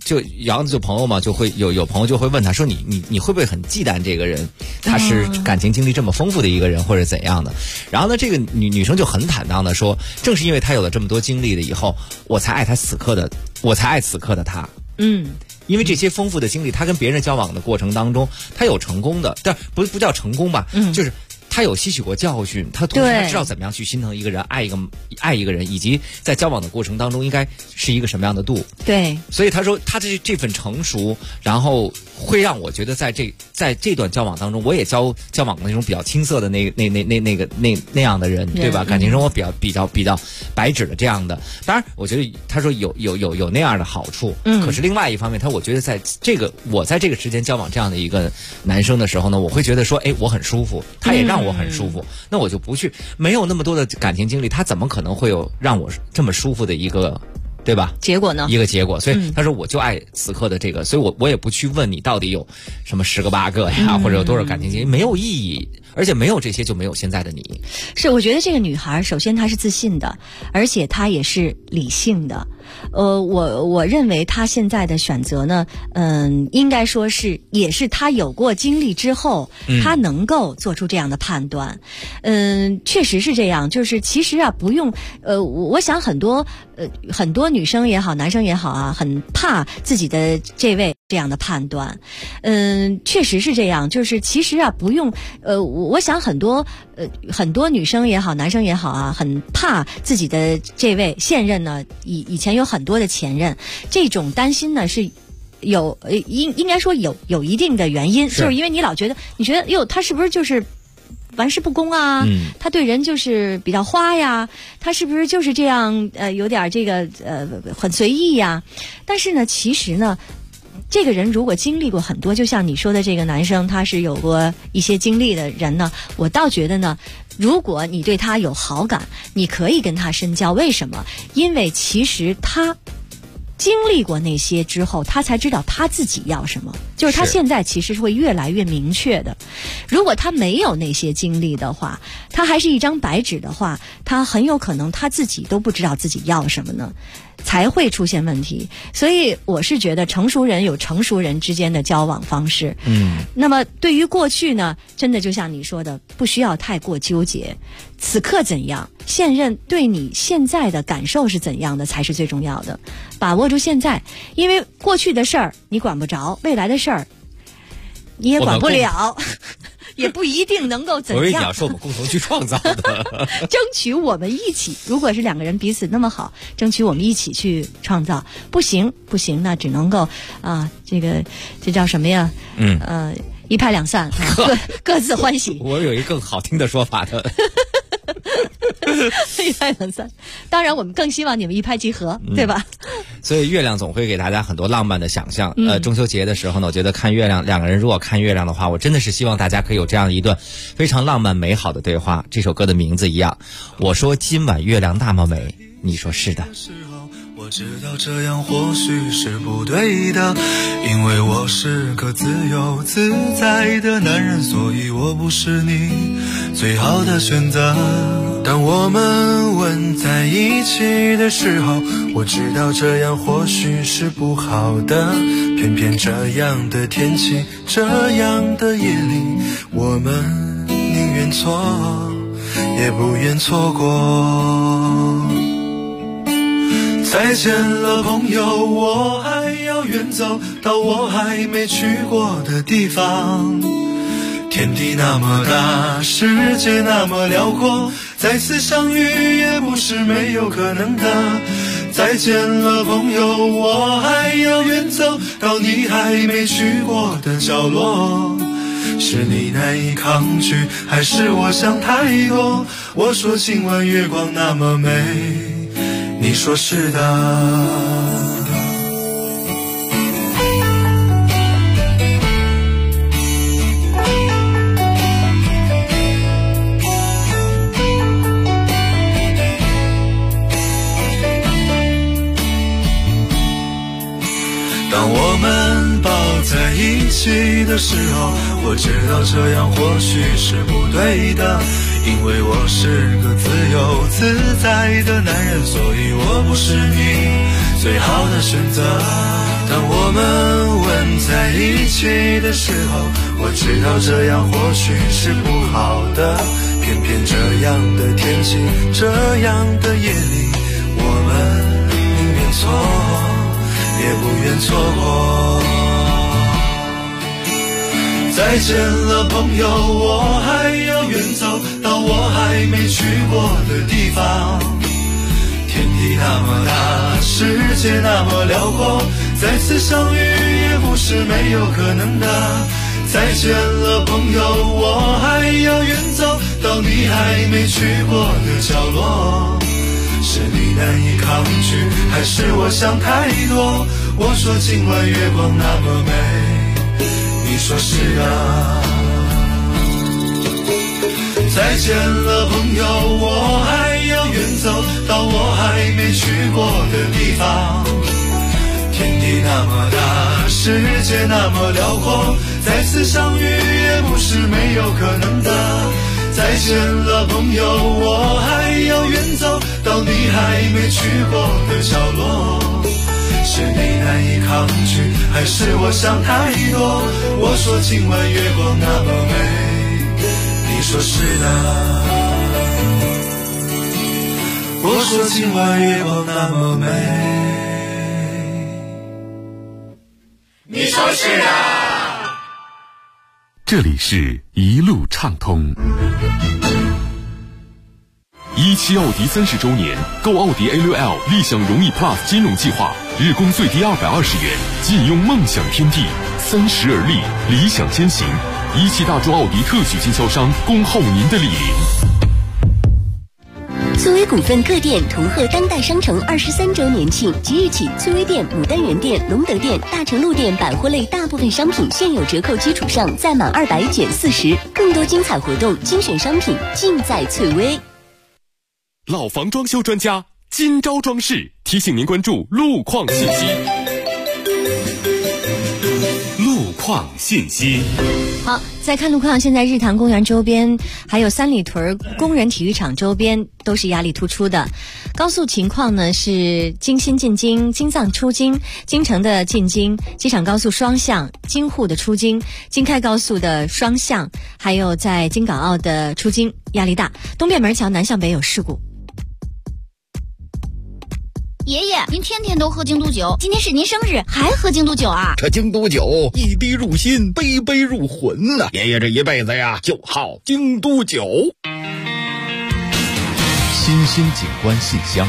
就杨子就朋友嘛，就会有朋友就会问他说你会不会很忌惮这个人，他是感情经历这么丰富的一个人或者怎样的？然后呢，这个女生就很坦荡的说，正是因为他有了这么多经历了以后，我才爱此刻的他。因为这些丰富的经历，他跟别人交往的过程当中，他有成功的，但不叫成功吧，就是他有吸取过教训，他同时他知道怎么样去心疼一个人，爱一个人，以及在交往的过程当中应该是一个什么样的度。 对，所以他说他这份成熟，然后会让我觉得在这段交往当中，我也交往那种比较青涩的那样的人，对吧？感情生活比较白纸的这样的。当然，我觉得他说有那样的好处，可是另外一方面，我觉得我在这个时间交往这样的一个男生的时候呢，我会觉得说，我很舒服，他也让我很舒服，那我就不去，没有那么多的感情经历，他怎么可能会有让我这么舒服的一个，对吧？ 结果呢？ 一个结果，所以他说我就爱此刻的这个，所以我也不去问你到底有什么10个8个呀，或者有多少感情经历，没有意义，而且没有这些就没有现在的你。 是，我觉得这个女孩首先她是自信的，而且她也是理性的。我认为她现在的选择呢，应该说也是她有过经历之后，她能够做出这样的判断。确实是这样，就是其实啊，不用我想很多女生也好，男生也好啊，很怕自己的这位这样的判断。确实是这样，就是其实啊，不用我想很多女生也好，男生也好啊，很怕自己的这位现任呢，以前有很多的前任，这种担心呢是应该说有一定的原因，就是因为你觉得他是不是就是玩世不恭啊？他对人就是比较花呀，他是不是就是这样有点这个很随意呀？但是呢，其实呢，这个人如果经历过很多，就像你说的这个男生，他是有过一些经历的人呢，我倒觉得呢，如果你对他有好感，你可以跟他深交。为什么？因为其实他经历过那些之后，他才知道他自己要什么，就是他现在其实是会越来越明确的。如果他没有那些经历的话，他还是一张白纸的话，他很有可能他自己都不知道自己要什么呢，才会出现问题。所以我是觉得成熟人有成熟人之间的交往方式。那么对于过去呢，真的就像你说的，不需要太过纠结。此刻怎样，现任对你现在的感受是怎样的才是最重要的。把握住现在，因为过去的事儿你管不着，未来的事儿你也管不了，也不一定能够怎样。 我以为你要说我们共同去创造的争取我们一起，如果是2个人彼此那么好，争取我们一起去创造。不行，那只能够这叫什么呀？一拍两散，各自欢喜。 我有一个更好听的说法的。 一拍两散，当然我们更希望你们一拍即合，对吧？ 所以月亮总会给大家很多浪漫的想象。中秋节的时候呢，我觉得看月亮，2个人如果看月亮的话，我真的是希望大家可以有这样一段非常浪漫美好的对话。这首歌的名字一样，我说今晚月亮那么美，你说是的。 我知道这样或许是不对的，因为我是个自由自在的男人，所以我不是你最好的选择。当我们吻在一起的时候，我知道这样或许是不好的，偏偏这样的天气，这样的夜里，我们宁愿错也不愿错过。再见了朋友，我还要远走到我还没去过的地方。天地那么大，世界那么辽阔，再次相遇也不是没有可能的。再见了朋友，我还要远走到你还没去过的角落。是你难以抗拒，还是我想太多？我说今晚月光那么美，你说是的。当我们抱在一起的时候，我知道这样或许是不对的，因为我是个自由自在的男人，所以我不是你最好的选择。 当我们吻在一起的时候，我知道这样或许是不好的，偏偏这样的天气，这样的夜里，我们宁愿错也不愿错过。再见了朋友，我还要远走到我还没去过的地方。天地那么大，世界那么辽阔，再次相遇也不是没有可能的。再见了朋友，我还要远走到你还没去过的角落。是你难以抗拒，还是我想太多？我说今晚月光那么美，你说是啊。再见了朋友，我还要远走到我还没去过的地方。天地那么大，世界那么辽阔，再次相遇也不是没有可能的。再见了朋友，我还要远走到你还没去过的角落。是你难以抗拒，还是我想太多？我说今晚月光那么美，你说是的。我说今晚月光那么美，你说是的。 这里是一路畅通。17奥迪30周年，购奥迪 A6L 立享荣誉 Plus 金融计划，日供最低220元，尽用梦想天地，30而立，理想先行。17大众奥迪特许经销商恭候您的莅临。 翠微股份各店同贺当代商城23周年庆，即日起，翠微店、牡丹园店、隆德店、大成路店百货类大部分商品现有折扣基础上，再满200减40，更多精彩活动、精选商品尽在翠微。 老房装修专家今朝装饰提醒您关注路况信息。 路况信息。 好，再看路况，现在日坛公园周边还有三里屯工人体育场周边都是压力突出的。高速情况呢是京新进京、京藏出京、京城的进京、机场高速双向、京沪的出京、京开高速的双向，还有在京港澳的出京压力大。东便门桥南向北有事故。 爷爷，您天天都喝京都酒，今天是您生日还喝京都酒啊？ 这京都酒一滴入心，杯杯入魂呐！爷爷这一辈子呀，就好京都酒。 新兴景观信箱。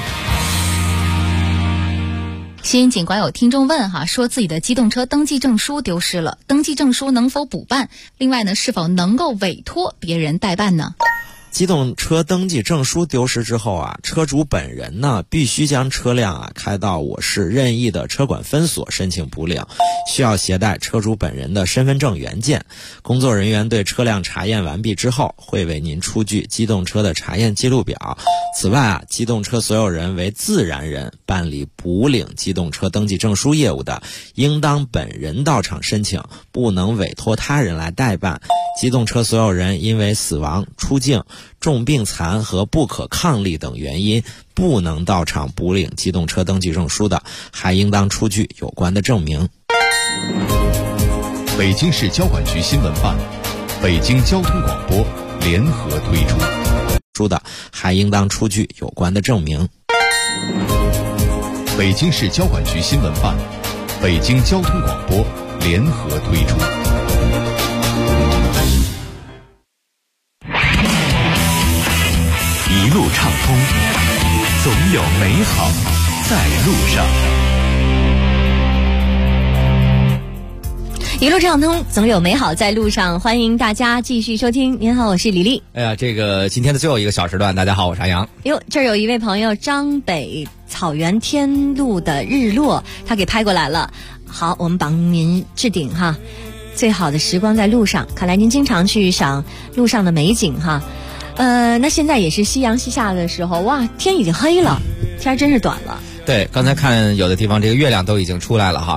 新警官有听众问说自己的机动车登记证书丢失了，登记证书能否补办？另外呢，是否能够委托别人代办呢？ 机动车登记证书丢失之后车主本人呢必须将车辆开到我市任意的车管分所申请补领，需要携带车主本人的身份证原件。工作人员对车辆查验完毕之后，会为您出具机动车的查验记录表。此外机动车所有人为自然人办理补领机动车登记证书业务的，应当本人到场申请，不能委托他人来代办。机动车所有人因为死亡、出境、重病残和不可抗力等原因不能到场补领机动车登记证书的，还应当出具有关的证明。 北京市交管局新闻办、北京交通广播联合推出的，还应当出具有关的证明。 北京市交管局新闻办、北京交通广播联合推出。 一路畅通，总有美好在路上。 一路畅通，总有美好在路上。欢迎大家继续收听。您好，我是李丽。 哎呀，这个今天的最后一个小时段，大家好，我是安阳。 哟，这儿有一位朋友，张北草原天路的日落，他给拍过来了。好，我们帮您置顶哈。最好的时光在路上，看来您经常去赏路上的美景哈。那现在也是夕阳西下的时候，哇，天已经黑了，天真是短了。 对，刚才看有的地方这个月亮都已经出来了哈。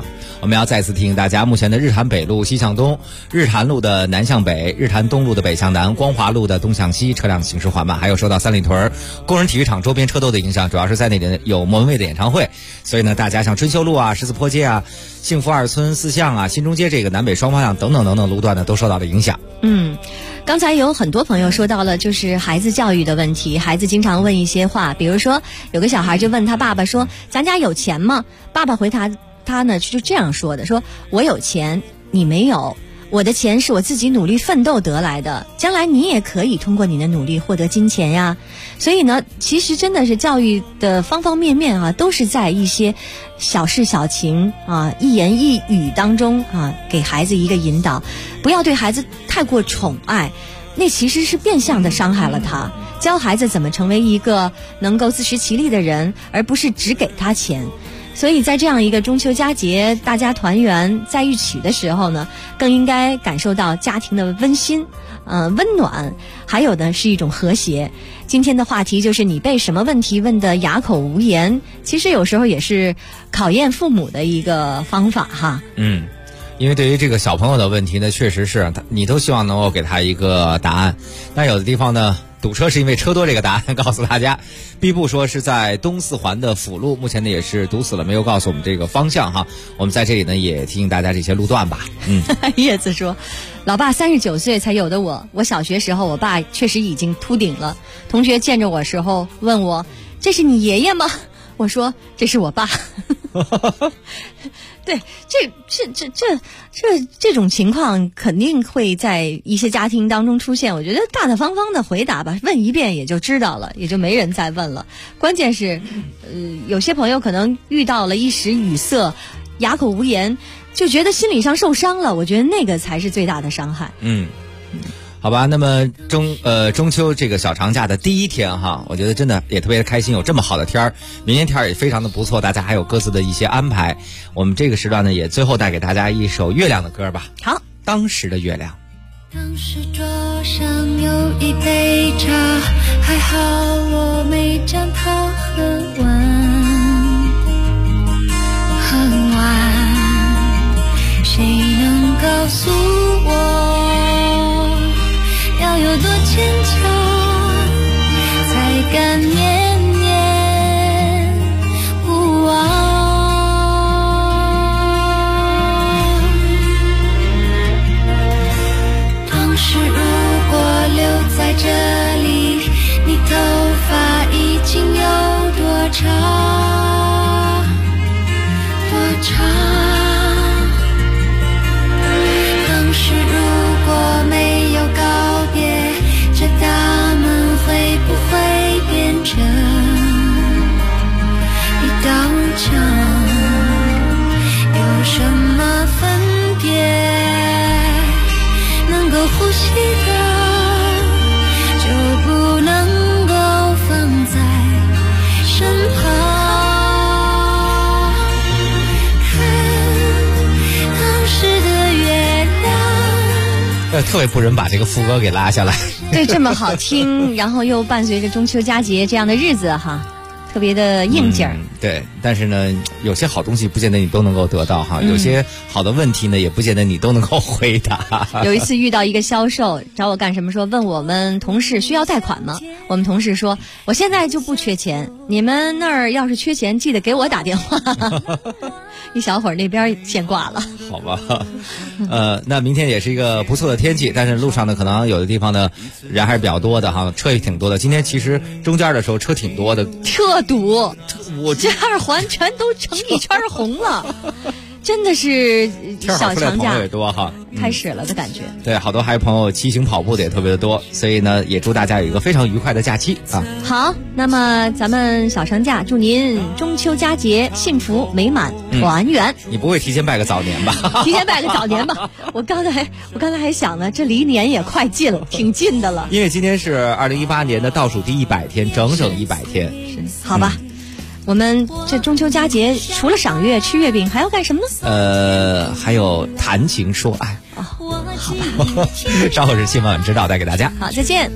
我们要再次提醒大家，目前的日坛北路西向东、日坛路的南向北、日坛东路的北向南、光华路的东向西车辆行驶缓慢，还有受到三里屯工人体育场周边车多的影响，主要是在那里有莫文蔚的演唱会，所以呢，大家像春秀路啊、十字坡街啊、幸福二村四巷啊、新中街这个南北双方向等等等等路段呢，都受到了影响。 刚才有很多朋友说到了就是孩子教育的问题，孩子经常问一些话，比如说有个小孩就问他爸爸说：“咱家有钱吗？”爸爸回答他呢就这样说的：“说我有钱，你没有。我的钱是我自己努力奋斗得来的，将来你也可以通过你的努力获得金钱呀。”所以呢，其实真的是教育的方方面面啊，都是在一些小事小情啊、一言一语当中啊，给孩子一个引导，不要对孩子太过宠爱，那其实是变相的伤害了他。教孩子怎么成为一个能够自食其力的人，而不是只给他钱。所以在这样一个中秋佳节，大家团圆在一起的时候呢，更应该感受到家庭的温馨、温暖，还有呢是一种和谐。今天的话题就是你被什么问题问得哑口无言，其实有时候也是考验父母的一个方法哈。 因为对于这个小朋友的问题呢，确实是你都希望能够给他一个答案，但有的地方呢堵车是因为车多，这个答案告诉大家。B 部说是在东四环的辅路，目前呢也是堵死了，没有告诉我们这个方向哈。我们在这里呢也提醒大家这些路段吧。 叶子说，老爸39岁才有的我小学时候我爸确实已经秃顶了，同学见着我时候问我，这是你爷爷吗？我说这是我爸。对，这种情况肯定会在一些家庭当中出现。我觉得大大方方的回答吧，问一遍也就知道了，也就没人再问了。关键是，有些朋友可能遇到了一时语塞，哑口无言，就觉得心理上受伤了。我觉得那个才是最大的伤害。 好吧，那么中秋这个小长假的第一天哈，我觉得真的也特别的开心，有这么好的天儿，明天天儿也非常的不错，大家还有各自的一些安排。我们这个时段呢，也最后带给大家一首月亮的歌吧。 好， 当时的月亮。 当时桌上有一杯茶，还好我没将它喝完，很晚，谁能告诉我要有多坚强，才敢念念不忘。当时如果留在这里，你头发已经有多长多长。当时如果没有告别，这大门会不会变成一道墙？有什么分别能够呼吸的，就不能够放在身旁？看当时的月亮， 特别不忍把这个副歌给拉下来。 对，这么好听，然后又伴随着中秋佳节这样的日子哈，特别的应景儿。 对，但是呢，有些好东西不见得你都能够得到哈，有些好的问题呢，也不见得你都能够回答。 有一次遇到一个销售找我干什么，说问我们同事需要贷款吗？我们同事说我现在就不缺钱，你们那儿要是缺钱，记得给我打电话。一小会儿那边先挂了。 好吧，那明天也是一个不错的天气，但是路上呢，可能有的地方呢人还是比较多的哈，车也挺多的。今天其实中间的时候车挺多的， 特堵，这二环全都成一圈红了。真的是小长假也多哈， 开始了的感觉。 对，好多还有朋友骑行跑步的也特别的多，所以呢，也祝大家有一个非常愉快的假期啊。 好，那么咱们小长假，祝您中秋佳节幸福美满团圆。 你不会提前拜个早年吧？ 提前拜个早年吧。我刚才还想呢，这离年也快近了，挺近的了。 因为今天是2018年的倒数第100天，整整100天。 是，好吧。我们这中秋佳节除了赏月吃月饼还要干什么呢？还有谈情说爱。 好吧。 稍后是新闻知道带给大家。 好，再见。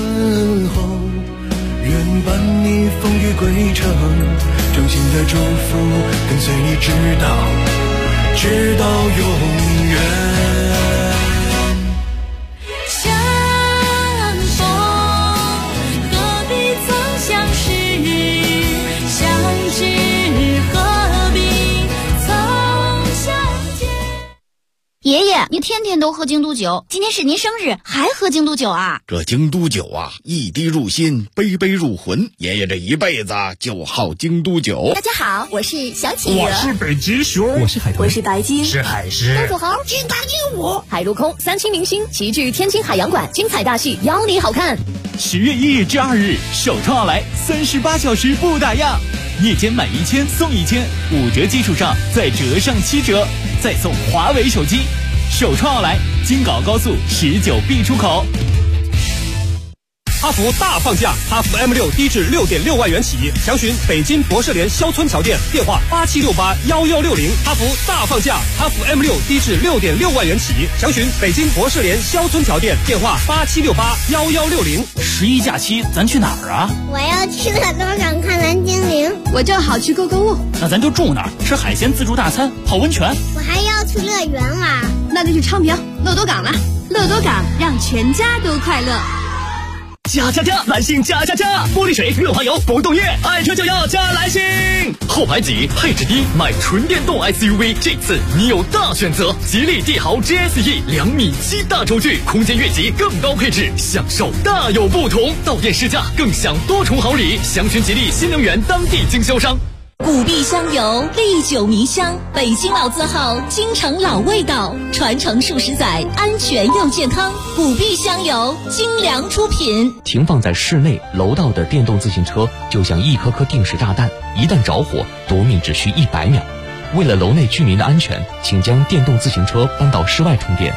愿伴你风雨归程，衷心的祝福跟随你直到直到永远。 相逢何必曾相识，相知何必曾相见。 爷爷，您天天都喝京都酒，今天是您生日，还喝京都酒啊？ 这京都酒啊，一滴入心，杯杯入魂。爷爷这一辈子就好京都酒。 大家好，我是小企鹅， 我是北极熊， 我是海豚， 我是白鲸， 是海狮， 公主猴，金刚鹦鹉，海陆空三栖明星齐聚天津海洋馆，精彩大戏邀你好看。 10月1日至2日，首创奥莱38小时不打烊，夜间满1000送1000，5折基础上再折上7折，再送华为手机。首创奥莱，京港高速19B 出口。 哈弗大放价，哈弗 M6低至6.6万元起，详询北京博士联肖村桥店，电话87681160。哈弗大放价，哈弗 M6低至6.6万元起，详询北京博士联肖村桥店，电话87681160。 11假期咱去哪儿啊？ 我要去乐多港看蓝精灵。 我正好去购物。 那咱就住哪儿？吃海鲜自助大餐，泡温泉。 我还要去乐园玩。 那就去昌平乐多港了。乐多港让全家都快乐。 加加加！蓝星加加加！玻璃水、润滑油、不动液，爱车就要加蓝星。后排挤，配置低，买纯电动 SUV， 这次你有大选择。吉利帝豪 GSE 2.7米大轴距，空间越级更高配置，享受大有不同。到店试驾更享多重好礼，详询吉利新能源当地经销商。 古碧香油，历久弥香，北京老字号，京城老味道，传承数十载，安全又健康。古碧香油，精良出品。 停放在室内楼道的电动自行车就像一颗颗定时炸弹，一旦着火，夺命只需100秒。为了楼内居民的安全，请将电动自行车搬到室外充电。